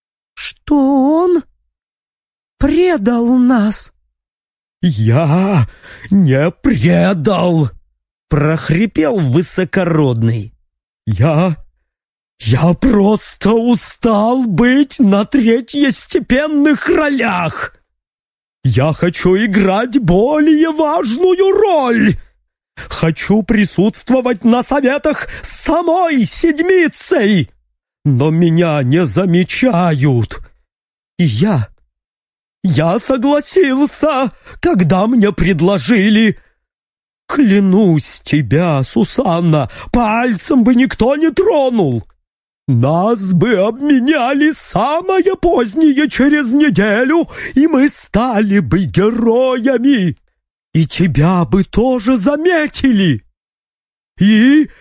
B: предал нас».
C: «Я не предал!» —
A: прохрипел высокородный.
C: «Я Я просто устал быть на третьестепенных ролях. Я хочу играть более важную роль. Хочу присутствовать на советах с самой седмицей. Но меня не замечают. И я согласился, когда мне предложили. Клянусь тебя, Сусанна, пальцем бы никто не тронул. Нас бы обменяли самое позднее через неделю, и мы стали бы героями. И тебя бы тоже заметили. И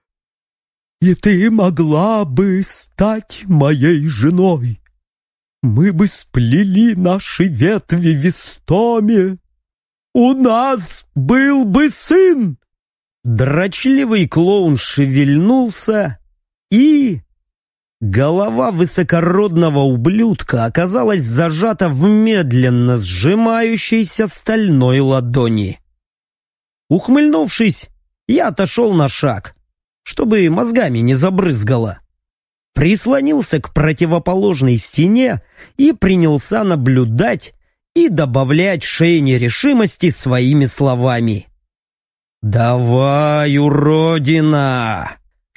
C: ты могла бы стать моей женой. Мы бы сплели наши ветви в истоме. У нас был бы сын.
A: Дрочливый клоун шевельнулся, и голова высокородного ублюдка оказалась зажата в медленно сжимающейся стальной ладони. Ухмыльнувшись, я отошел на шаг, чтобы мозгами не забрызгало. Прислонился к противоположной стене и принялся наблюдать и добавлять Шейне решимости своими словами. «Давай, уродина,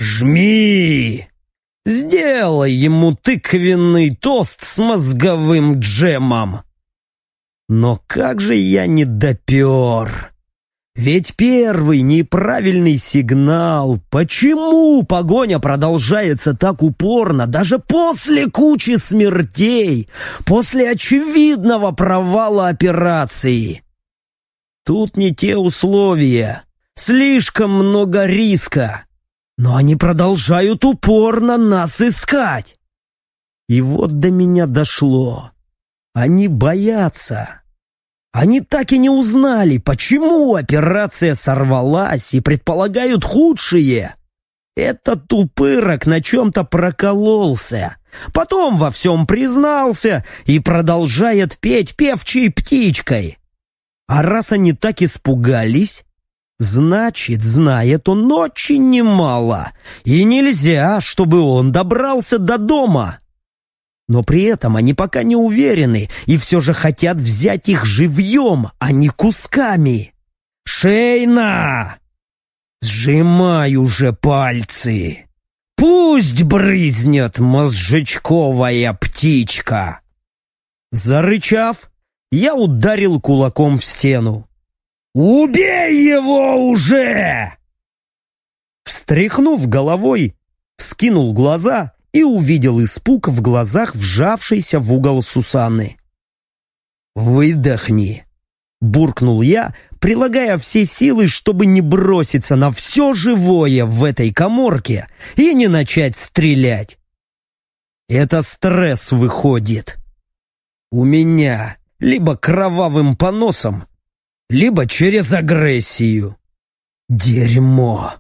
A: жми! Сделай ему тыквенный тост с мозговым джемом!» Но как же я не допер! Ведь первый неправильный сигнал. Почему погоня продолжается так упорно, даже после кучи смертей, после очевидного провала операции? Тут не те условия, слишком много риска, но они продолжают упорно нас искать. И вот до меня дошло. Они боятся. Они так и не узнали, почему операция сорвалась, и предполагают худшее. Этот упырок на чем-то прокололся, потом во всем признался и продолжает петь певчей птичкой. А раз они так испугались, значит, знает он очень немало, и нельзя, чтобы он добрался до дома. Но при этом они пока не уверены и все же хотят взять их живьем, а не кусками. Шейна! Сжимай уже пальцы. Пусть брызнет мозжечковая птичка. Зарычав, я ударил кулаком в стену. «Убей его уже!» Встряхнув головой, вскинул глаза и увидел испуг в глазах вжавшейся в угол Сусанны. «Выдохни!» — буркнул я, прилагая все силы, чтобы не броситься на все живое в этой каморке и не начать стрелять. Это стресс выходит. У меня либо кровавым поносом, либо через агрессию. Дерьмо!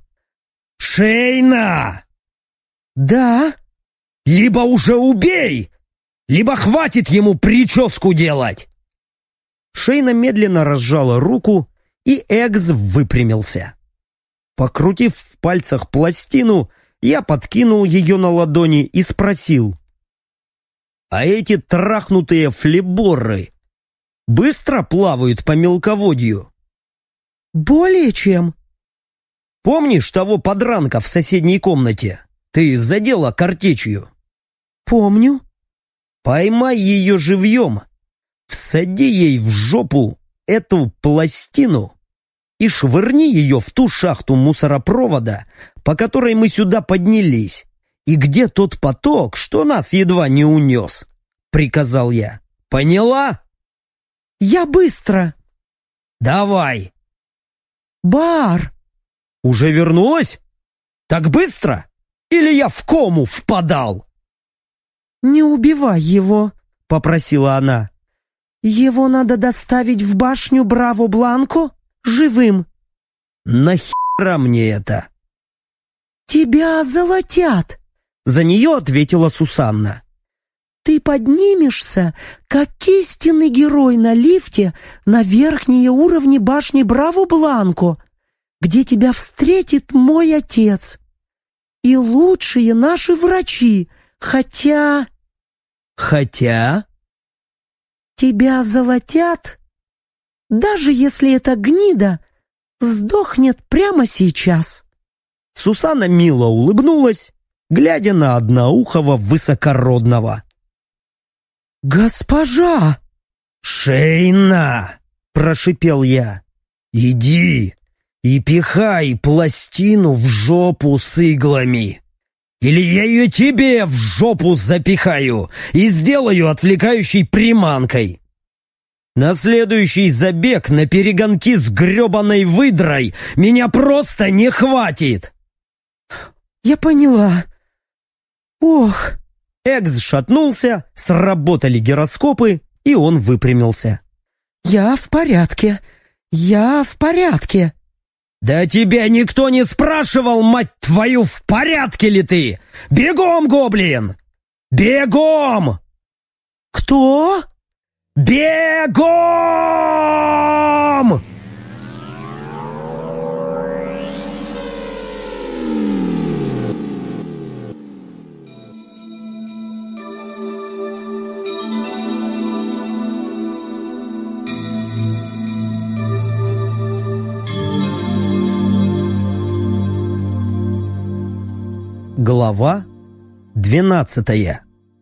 A: Шейна!
B: «Да?»
A: Либо уже убей, либо хватит ему прическу делать!» Шейна медленно разжала руку, и Экс выпрямился. Покрутив в пальцах пластину, я подкинул ее на ладони и спросил: «А эти трахнутые флеборы быстро плавают по мелководью?»
B: «Более чем».
A: «Помнишь того подранка в соседней комнате? Ты задела картечью?»
B: «Помню».
A: «Поймай ее живьем, всади ей в жопу эту пластину и швырни ее в ту шахту мусоропровода, по которой мы сюда поднялись, и где тот поток, что нас едва не унес», — приказал я. «Поняла?»
B: «Я быстро».
A: «Давай».
B: «Бар!»
A: «Уже вернулась? Так быстро? Или я в кому впадал?»
B: «Не убивай его», — попросила она. «Его надо доставить в башню Браво-Бланко живым».
A: «Нахера мне это?»
B: «Тебя золотят», — за нее ответила Сусанна. «Ты поднимешься, как истинный герой на лифте, на верхние уровни башни Браво-Бланко, где тебя встретит мой отец. и лучшие наши врачи, хотя...»
A: «Хотя?»
B: «Тебя золотят, даже если эта гнида сдохнет прямо сейчас».
A: Сусанна мило улыбнулась, глядя на одноухого высокородного.
B: «Госпожа!»
A: «Шейна!» — прошипел я. «Иди и пихай пластину в жопу с иглами. Или я ее тебе в жопу запихаю и сделаю отвлекающей приманкой. На следующий забег на перегонки с гребаной выдрой меня просто не хватит!»
B: «Я поняла. Ох!»
A: Экс шатнулся, сработали гироскопы, и он выпрямился.
B: «Я в порядке. Я в порядке».
A: «Да тебя никто не спрашивал, мать твою, в порядке ли ты? Бегом, гоблин! Бегом!»
B: «Кто?»
A: «Бегом!» Глава 12.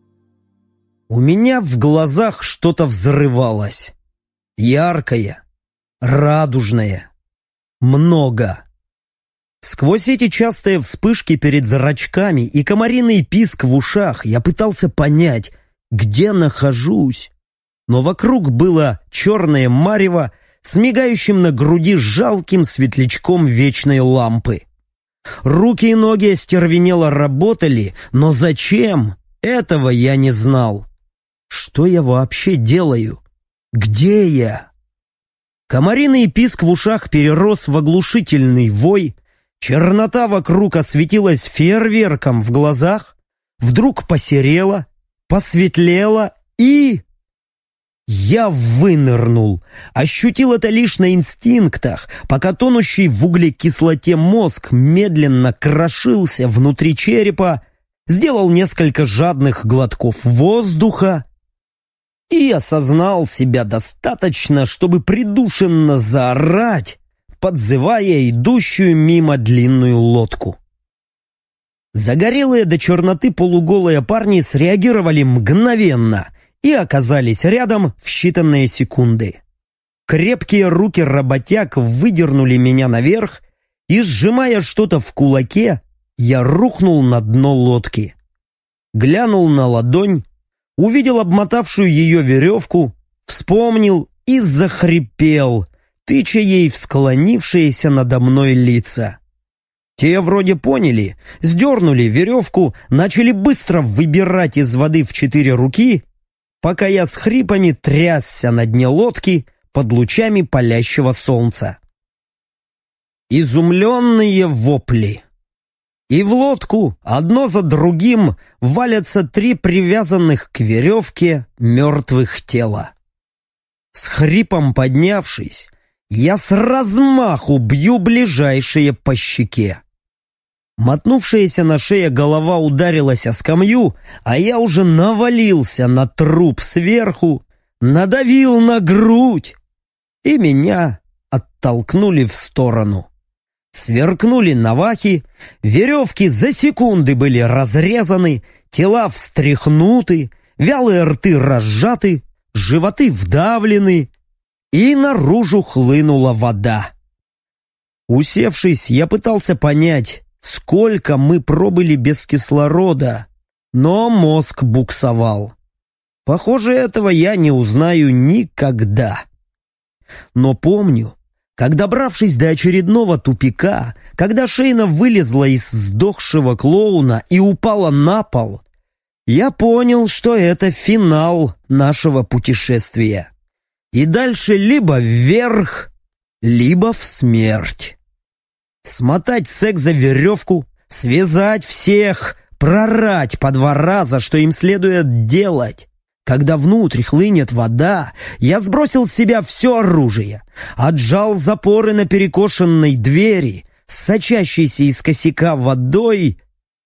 A: У меня в глазах что-то взрывалось. Яркое, радужное, много. Сквозь эти частые вспышки перед зрачками и комариный писк в ушах я пытался понять, где нахожусь. Но вокруг было черное марево с мигающим на груди жалким светлячком вечной лампы. Руки и ноги остервенело работали, но зачем? Этого я не знал. Что я вообще делаю? Где я? Комариный писк в ушах перерос в оглушительный вой, чернота вокруг осветилась фейерверком в глазах, вдруг посерела, посветлела и... Я вынырнул, ощутил это лишь на инстинктах, пока тонущий в углекислоте мозг медленно крошился внутри черепа, сделал несколько жадных глотков воздуха и осознал себя достаточно, чтобы придушенно заорать, подзывая идущую мимо длинную лодку. Загорелые до черноты полуголые парни среагировали мгновенно и оказались рядом в считанные секунды. Крепкие руки работяг выдернули меня наверх, и, сжимая что-то в кулаке, я рухнул на дно лодки. Глянул на ладонь, увидел обмотавшую ее веревку, вспомнил и захрипел, тыча ей в склонившиеся надо мной лица. Те вроде поняли, сдернули веревку, начали быстро выбирать из воды в 4 руки, пока я с хрипами трясся на дне лодки под лучами палящего солнца. Изумленные вопли. И в лодку одно за другим валятся 3 привязанных к веревке мертвых тела. С хрипом поднявшись, я с размаху бью ближайшие по щеке. Мотнувшаяся на шее голова ударилась о скамью, а я уже навалился на труп сверху, надавил на грудь, и меня оттолкнули в сторону. Сверкнули навахи, веревки за секунды были разрезаны, тела встряхнуты, вялые рты разжаты, животы вдавлены, и наружу хлынула вода. Усевшись, я пытался понять, сколько мы пробыли без кислорода, но мозг буксовал. Похоже, этого я не узнаю никогда. Но помню, как, добравшись до очередного тупика, когда Шейна вылезла из сдохшего клоуна и упала на пол, я понял, что это финал нашего путешествия. И дальше либо вверх, либо в смерть. Смотать секс за веревку, связать всех, прорать по 2 раза, что им следует делать. Когда внутрь хлынет вода, я сбросил с себя все оружие, отжал запоры на перекошенной двери, с сочащейся из косяка водой,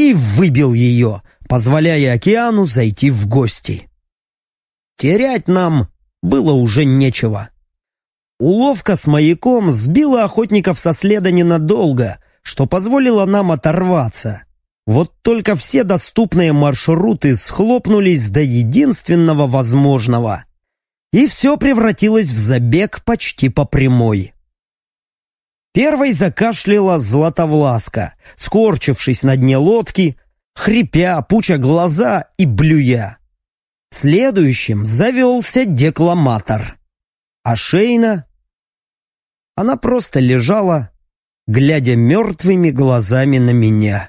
A: и выбил ее, позволяя океану зайти в гости. Терять нам было уже нечего. Уловка с маяком сбила охотников со следа ненадолго, что позволило нам оторваться. Вот только все доступные маршруты схлопнулись до единственного возможного, и все превратилось в забег почти по прямой. Первой закашляла Златовласка, скорчившись на дне лодки, хрипя, пуча глаза и блюя. Следующим завелся декламатор. А Шейна? Она просто лежала, глядя мертвыми глазами на меня.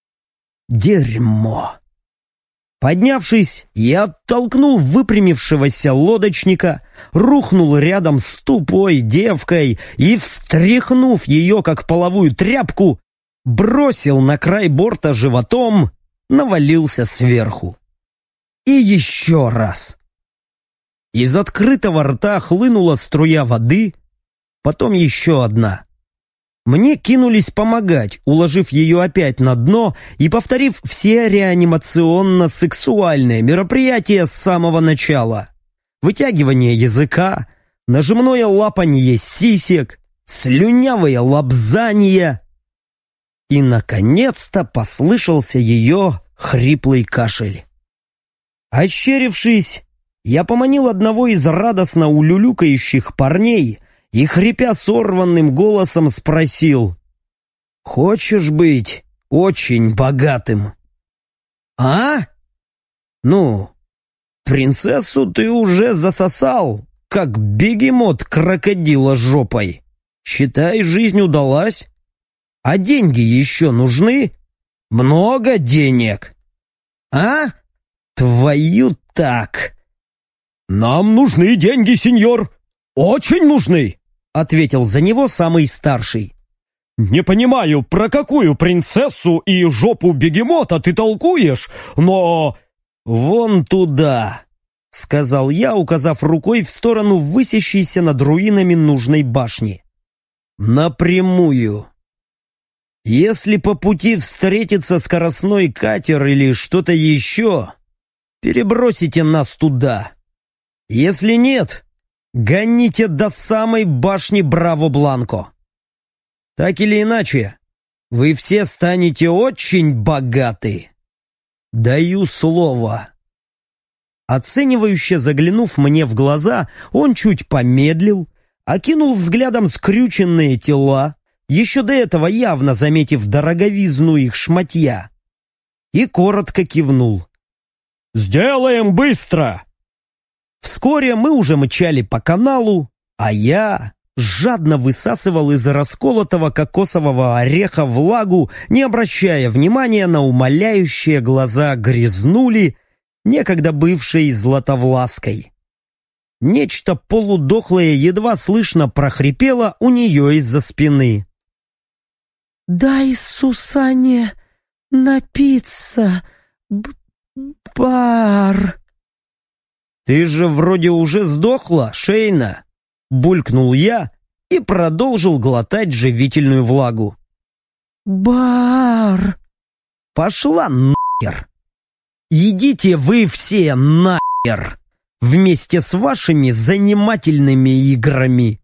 A: Дерьмо! Поднявшись, я оттолкнул выпрямившегося лодочника, рухнул рядом с тупой девкой и, встряхнув ее, как половую тряпку, бросил на край борта животом, навалился сверху. И еще раз. Из открытого рта хлынула струя воды, потом еще одна. Мне кинулись помогать, уложив ее опять на дно и повторив все реанимационно-сексуальные мероприятия с самого начала. Вытягивание языка, нажимное лапанье сисек, слюнявое лобзание. И, наконец-то, послышался ее хриплый кашель. Ощерившись, я поманил одного из радостно улюлюкающих парней и, хрипя сорванным голосом, спросил: «Хочешь быть очень богатым?» «А? Ну, принцессу ты уже засосал, как бегемот крокодила жопой. Считай, жизнь удалась. А деньги еще нужны? Много денег? А? Твою так!»
C: «Нам нужны деньги, сеньор! Очень нужны!» —
A: ответил за него самый старший.
C: «Не понимаю, про какую принцессу и жопу бегемота ты толкуешь, но...»
A: «Вон туда!» — сказал я, указав рукой в сторону высящейся над руинами нужной башни. «Напрямую. Если по пути встретится скоростной катер или что-то еще, перебросите нас туда. Если нет, гоните до самой башни Браво-Бланко. Так или иначе, вы все станете очень богаты. Даю слово». Оценивающе заглянув мне в глаза, он чуть помедлил, окинул взглядом скрюченные тела, еще до этого явно заметив дороговизну их шматья, и коротко кивнул.
C: «Сделаем быстро!»
A: Вскоре мы уже мчали по каналу, а я жадно высасывал из расколотого кокосового ореха влагу, не обращая внимания на умоляющие глаза грязнули, некогда бывшей Златовлаской. Нечто полудохлое едва слышно прохрипело у нее из-за спины.
B: «Дай Сусанне напиться, бар».
A: «Ты же вроде уже сдохла, Шейна!» — булькнул я и продолжил глотать живительную влагу.
B: «Бар!»
A: «Пошла нахер! Идите вы все нахер! Вместе с вашими занимательными играми!»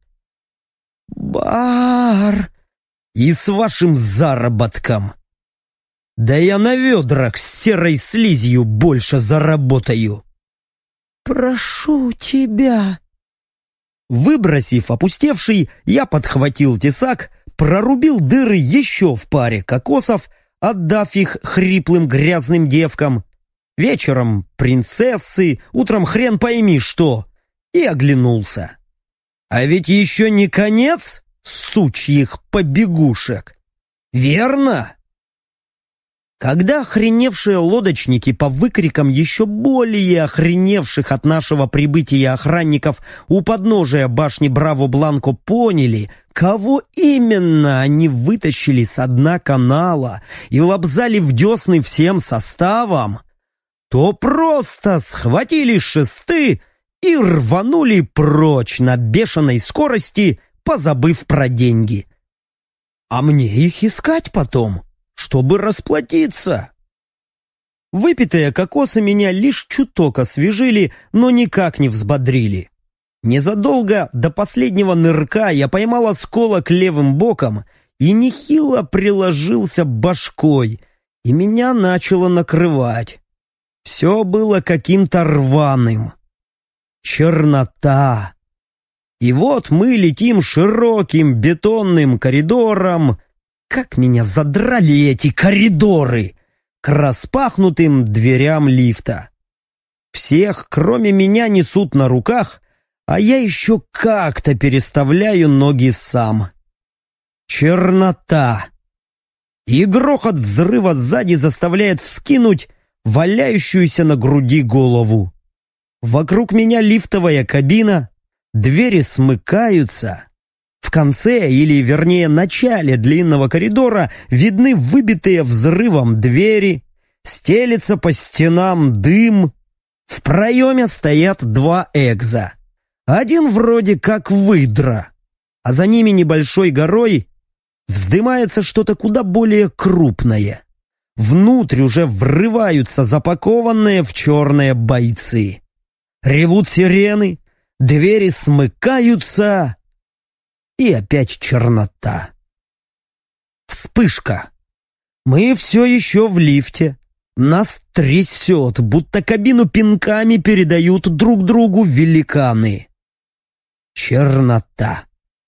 B: «Бар!»
A: «И с вашим заработком! Да я на ведрах с серой слизью больше заработаю!»
B: «Прошу тебя!»
A: Выбросив опустевший, я подхватил тесак, прорубил дыры еще в паре кокосов, отдав их хриплым грязным девкам. Вечером принцессы, утром хрен пойми что, и оглянулся. А ведь еще не конец сучьих побегушек, верно? Когда охреневшие лодочники по выкрикам еще более охреневших от нашего прибытия охранников у подножия башни Браво-Бланко поняли, кого именно они вытащили со дна канала и лобзали в десны всем составом, то просто схватили шесты и рванули прочь на бешеной скорости, позабыв про деньги. А мне их искать потом, чтобы расплатиться. Выпитые кокосы меня лишь чуток освежили, но никак не взбодрили. Незадолго до последнего нырка я поймал осколок левым боком и нехило приложился башкой, и меня начало накрывать. Все было каким-то рваным. Чернота. И вот мы летим широким бетонным коридором. Как меня задрали эти коридоры! К распахнутым дверям лифта. Всех, кроме меня, несут на руках, а я еще как-то переставляю ноги сам. Чернота. И грохот взрыва сзади заставляет вскинуть валяющуюся на груди голову. Вокруг меня лифтовая кабина, двери смыкаются. В конце, или вернее начале длинного коридора, видны выбитые взрывом двери, стелется по стенам дым. В проеме стоят два экза. Один вроде как выдра, а за ними небольшой горой вздымается что-то куда более крупное. Внутрь уже врываются запакованные в черные бойцы. Ревут сирены, двери смыкаются, и опять чернота. Вспышка. Мы все еще в лифте. Нас трясет, будто кабину пинками передают друг другу великаны. Чернота.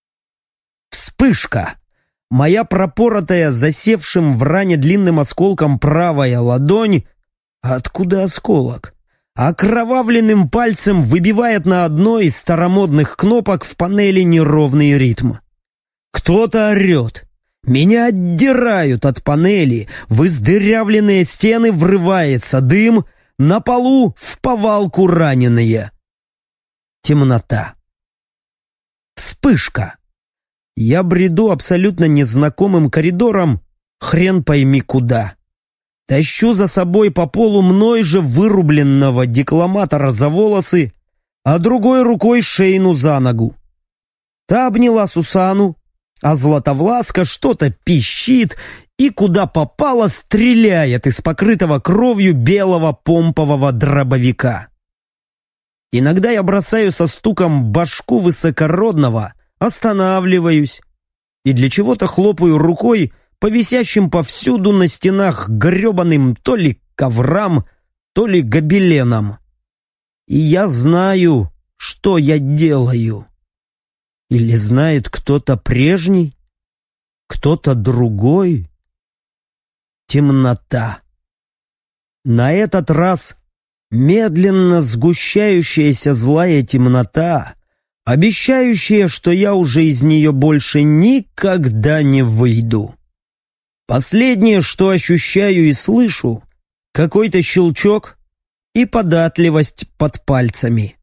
A: Вспышка. Моя пропоротая засевшим в ране длинным осколком правая ладонь, откуда осколок, окровавленным пальцем выбивает на одной из старомодных кнопок в панели неровный ритм. Кто-то орет. Меня отдирают от панели, в издырявленные стены врывается дым, на полу в повалку раненые. Темнота. Вспышка. Я бреду абсолютно незнакомым коридором, хрен пойми куда. Тащу за собой по полу мной же вырубленного декламатора за волосы, а другой рукой Шейну за ногу. Та обняла Сусану, а Златовласка что-то пищит и куда попало стреляет из покрытого кровью белого помпового дробовика. Иногда я бросаю со стуком башку высокородного, останавливаюсь и для чего-то хлопаю рукой по висящим повсюду на стенах гребаным то ли коврам, то ли гобеленам. И я знаю, что я делаю. Или знает кто-то прежний, кто-то другой. Темнота. На этот раз медленно сгущающаяся злая темнота, обещающая, что я уже из нее больше никогда не выйду. Последнее, что ощущаю и слышу, какой-то щелчок и податливость под пальцами.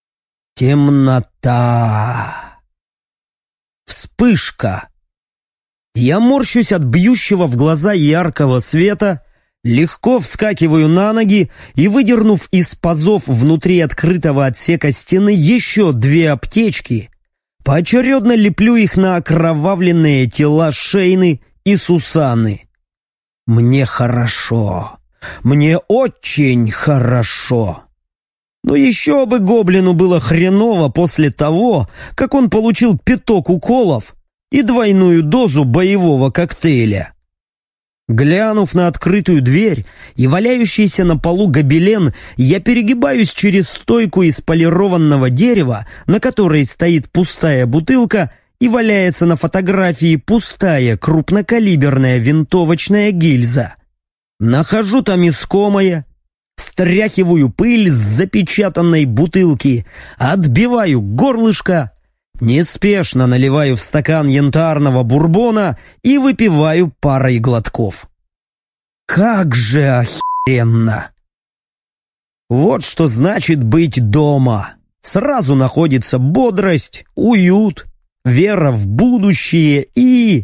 A: Темнота. Вспышка. Я морщусь от бьющего в глаза яркого света, легко вскакиваю на ноги и, выдернув из пазов внутри открытого отсека стены еще две аптечки, поочередно леплю их на окровавленные тела Шейны и Сусаны. Мне хорошо. Мне очень хорошо. Но еще бы гоблину было хреново после того, как он получил 5 уколов и двойную дозу боевого коктейля. Глянув на открытую дверь и валяющийся на полу гобелен, я перегибаюсь через стойку из полированного дерева, на которой стоит пустая бутылка, и валяется на фотографии пустая крупнокалиберная винтовочная гильза. Нахожу там искомое, стряхиваю пыль с запечатанной бутылки, отбиваю горлышко, неспешно наливаю в стакан янтарного бурбона и выпиваю парой глотков. Как же охеренно! Вот что значит быть дома. Сразу находится бодрость, уют, вера в будущее и...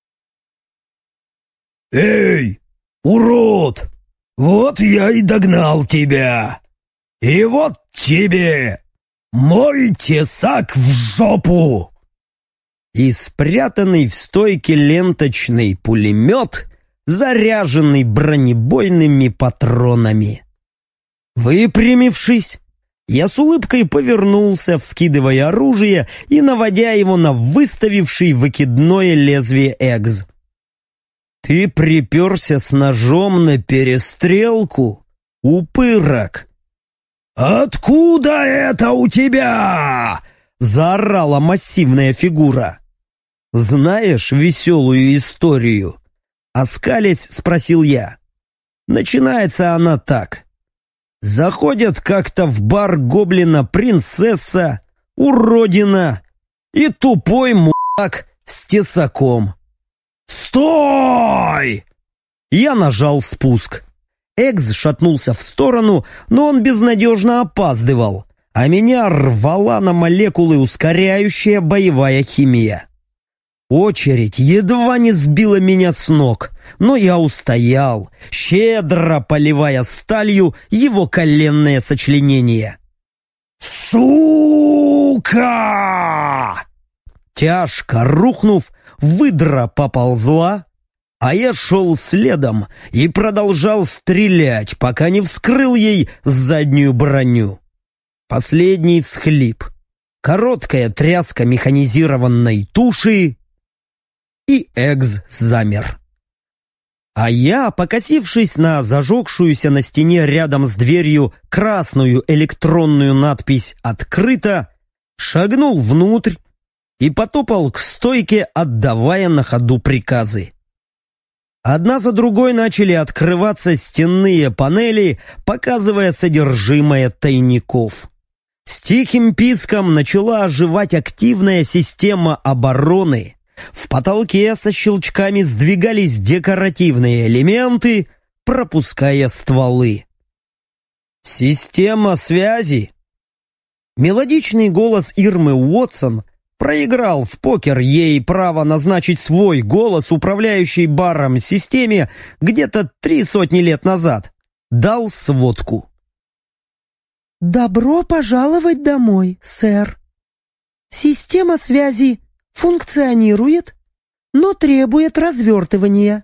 C: «Эй, урод! Вот я и догнал тебя! И вот тебе мой тесак в жопу!»
A: И спрятанный в стойке ленточный пулемет заряженный бронебойными патронами. Выпрямившись, я с улыбкой повернулся, вскидывая оружие и наводя его на выставивший выкидное лезвие Экс. «Ты приперся с ножом на перестрелку, упырок!» «Откуда это у тебя?» — заорала массивная фигура. «Знаешь веселую историю?» — оскалясь, спросил я. Начинается она так. Заходят как-то в бар гоблина принцесса, уродина и тупой мудак с тесаком. «Стой!» Я нажал спуск. Экс шатнулся в сторону, но он безнадежно опаздывал, а меня рвала на молекулы ускоряющая боевая химия. Очередь едва не сбила меня с ног, но я устоял, щедро поливая сталью его коленное сочленение. «Сука!» Тяжко рухнув, выдра поползла, а я шел следом и продолжал стрелять, пока не вскрыл ей заднюю броню. Последний всхлип, короткая тряска механизированной туши, и Экс замер. А я, покосившись на зажегшуюся на стене рядом с дверью красную электронную надпись «Открыто», шагнул внутрь и потопал к стойке, отдавая на ходу приказы. Одна за другой начали открываться стенные панели, показывая содержимое тайников. С тихим писком начала оживать активная система обороны. В потолке со щелчками сдвигались декоративные элементы, пропуская стволы. «Система связи!» Мелодичный голос Ирмы Уотсон проиграл в покер ей право назначить свой голос, управляющий баром системе, где-то 300 лет назад. Дал сводку.
B: «Добро пожаловать домой, сэр. Система связи функционирует, но требует развертывания».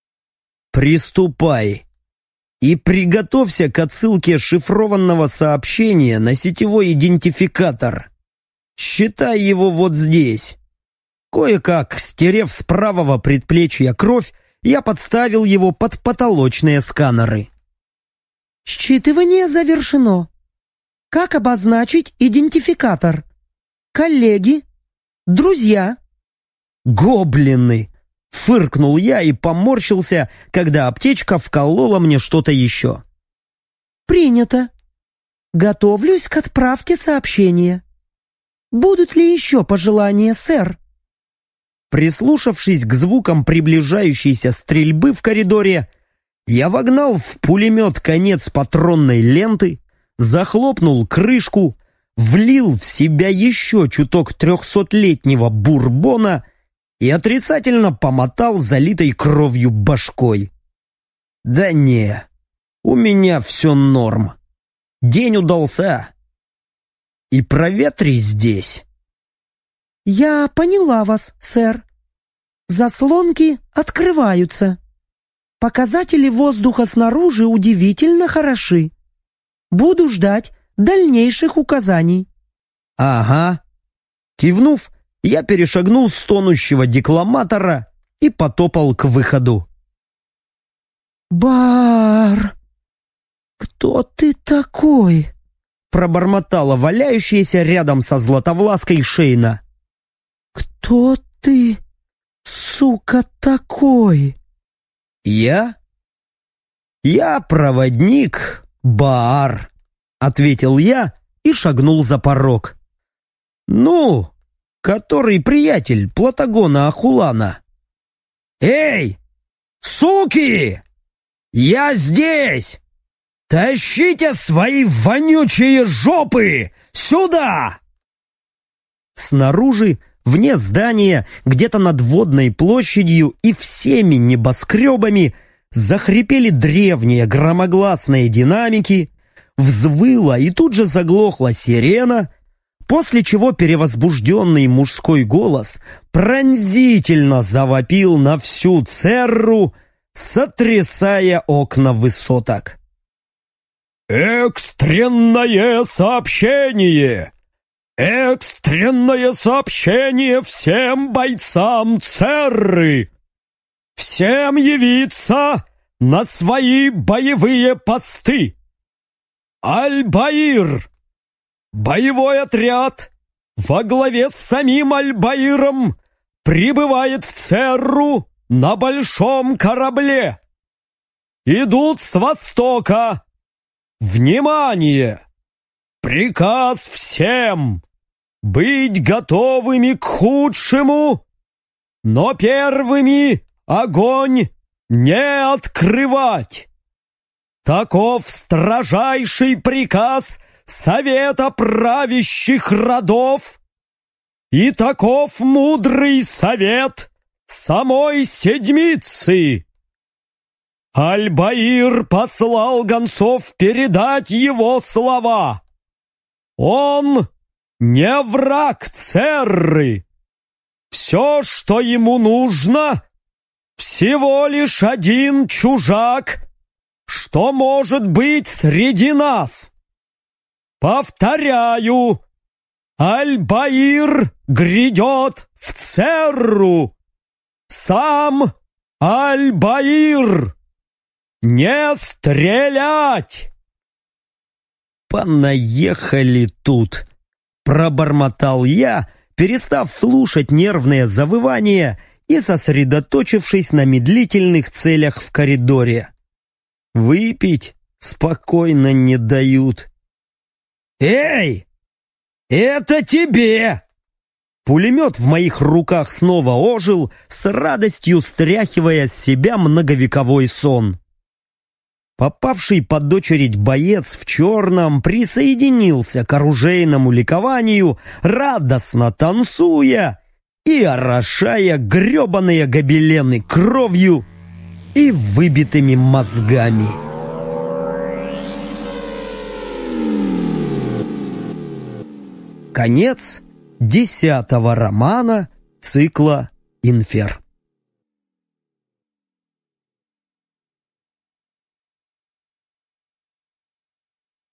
A: «Приступай. И приготовься к отсылке шифрованного сообщения на сетевой идентификатор. Считай его вот здесь». Кое-как, стерев с правого предплечья кровь, я подставил его под потолочные сканеры.
B: «Считывание завершено. Как обозначить идентификатор? Коллеги? Друзья?»
A: «Гоблины!» — фыркнул я и поморщился, когда аптечка вколола мне что-то еще.
B: «Принято. Готовлюсь к отправке сообщения. Будут ли еще пожелания, сэр?»
A: Прислушавшись к звукам приближающейся стрельбы в коридоре, я вогнал в пулемет конец патронной ленты, захлопнул крышку, влил в себя еще чуток 300-летнего бурбона и отрицательно помотал залитой кровью башкой. «Да не, у меня все норм. День удался. И проветри здесь».
B: «Я поняла вас, сэр. Заслонки открываются. Показатели воздуха снаружи удивительно хороши. Буду ждать дальнейших указаний».
A: «Ага». Кивнув, я перешагнул стонущего декламатора и потопал к выходу.
B: «Бар, кто ты такой?»
A: пробормотала валяющаяся рядом со Златовлаской Шейна.
B: «Кто ты, сука, такой?»
A: «Я? Я проводник Баар», — ответил я и шагнул за порог. «Ну, который приятель Платагона Ахулана». «Эй, суки! Я здесь! Тащите свои вонючие жопы сюда!» Снаружи, вне здания, где-то над водной площадью и всеми небоскребами захрипели древние громогласные динамики, взвыла и тут же заглохла сирена, после чего перевозбужденный мужской голос пронзительно завопил на всю Церру, сотрясая окна высоток.
C: «Экстренное сообщение! Экстренное сообщение всем бойцам Церры! Всем явиться на свои боевые посты! Аль-Баир! Боевой отряд во главе с самим Аль-Баиром прибывает в Церру на большом корабле! Идут с востока! Внимание! Приказ всем быть готовыми к худшему, но первыми огонь не открывать. Таков строжайший приказ Совета правящих родов и таков мудрый совет самой Седмицы. Аль-Баир послал гонцов передать его слова. Он не враг Церры. Все, что ему нужно, всего лишь один чужак, что может быть среди нас. Повторяю, Аль-Баир грядет в Церру. Сам Аль-Баир. «Не стрелять!»
A: «Понаехали тут!» — пробормотал я, перестав слушать нервные завывания и сосредоточившись на медлительных целях в коридоре. Выпить спокойно не дают.
B: «Эй! Это тебе!»
A: Пулемет в моих руках снова ожил, с радостью стряхивая с себя многовековой сон. Попавший под очередь боец в черном присоединился к оружейному ликованию, радостно танцуя и орошая гребаные гобелены кровью и выбитыми мозгами. Конец 10-го романа цикла «Инфер».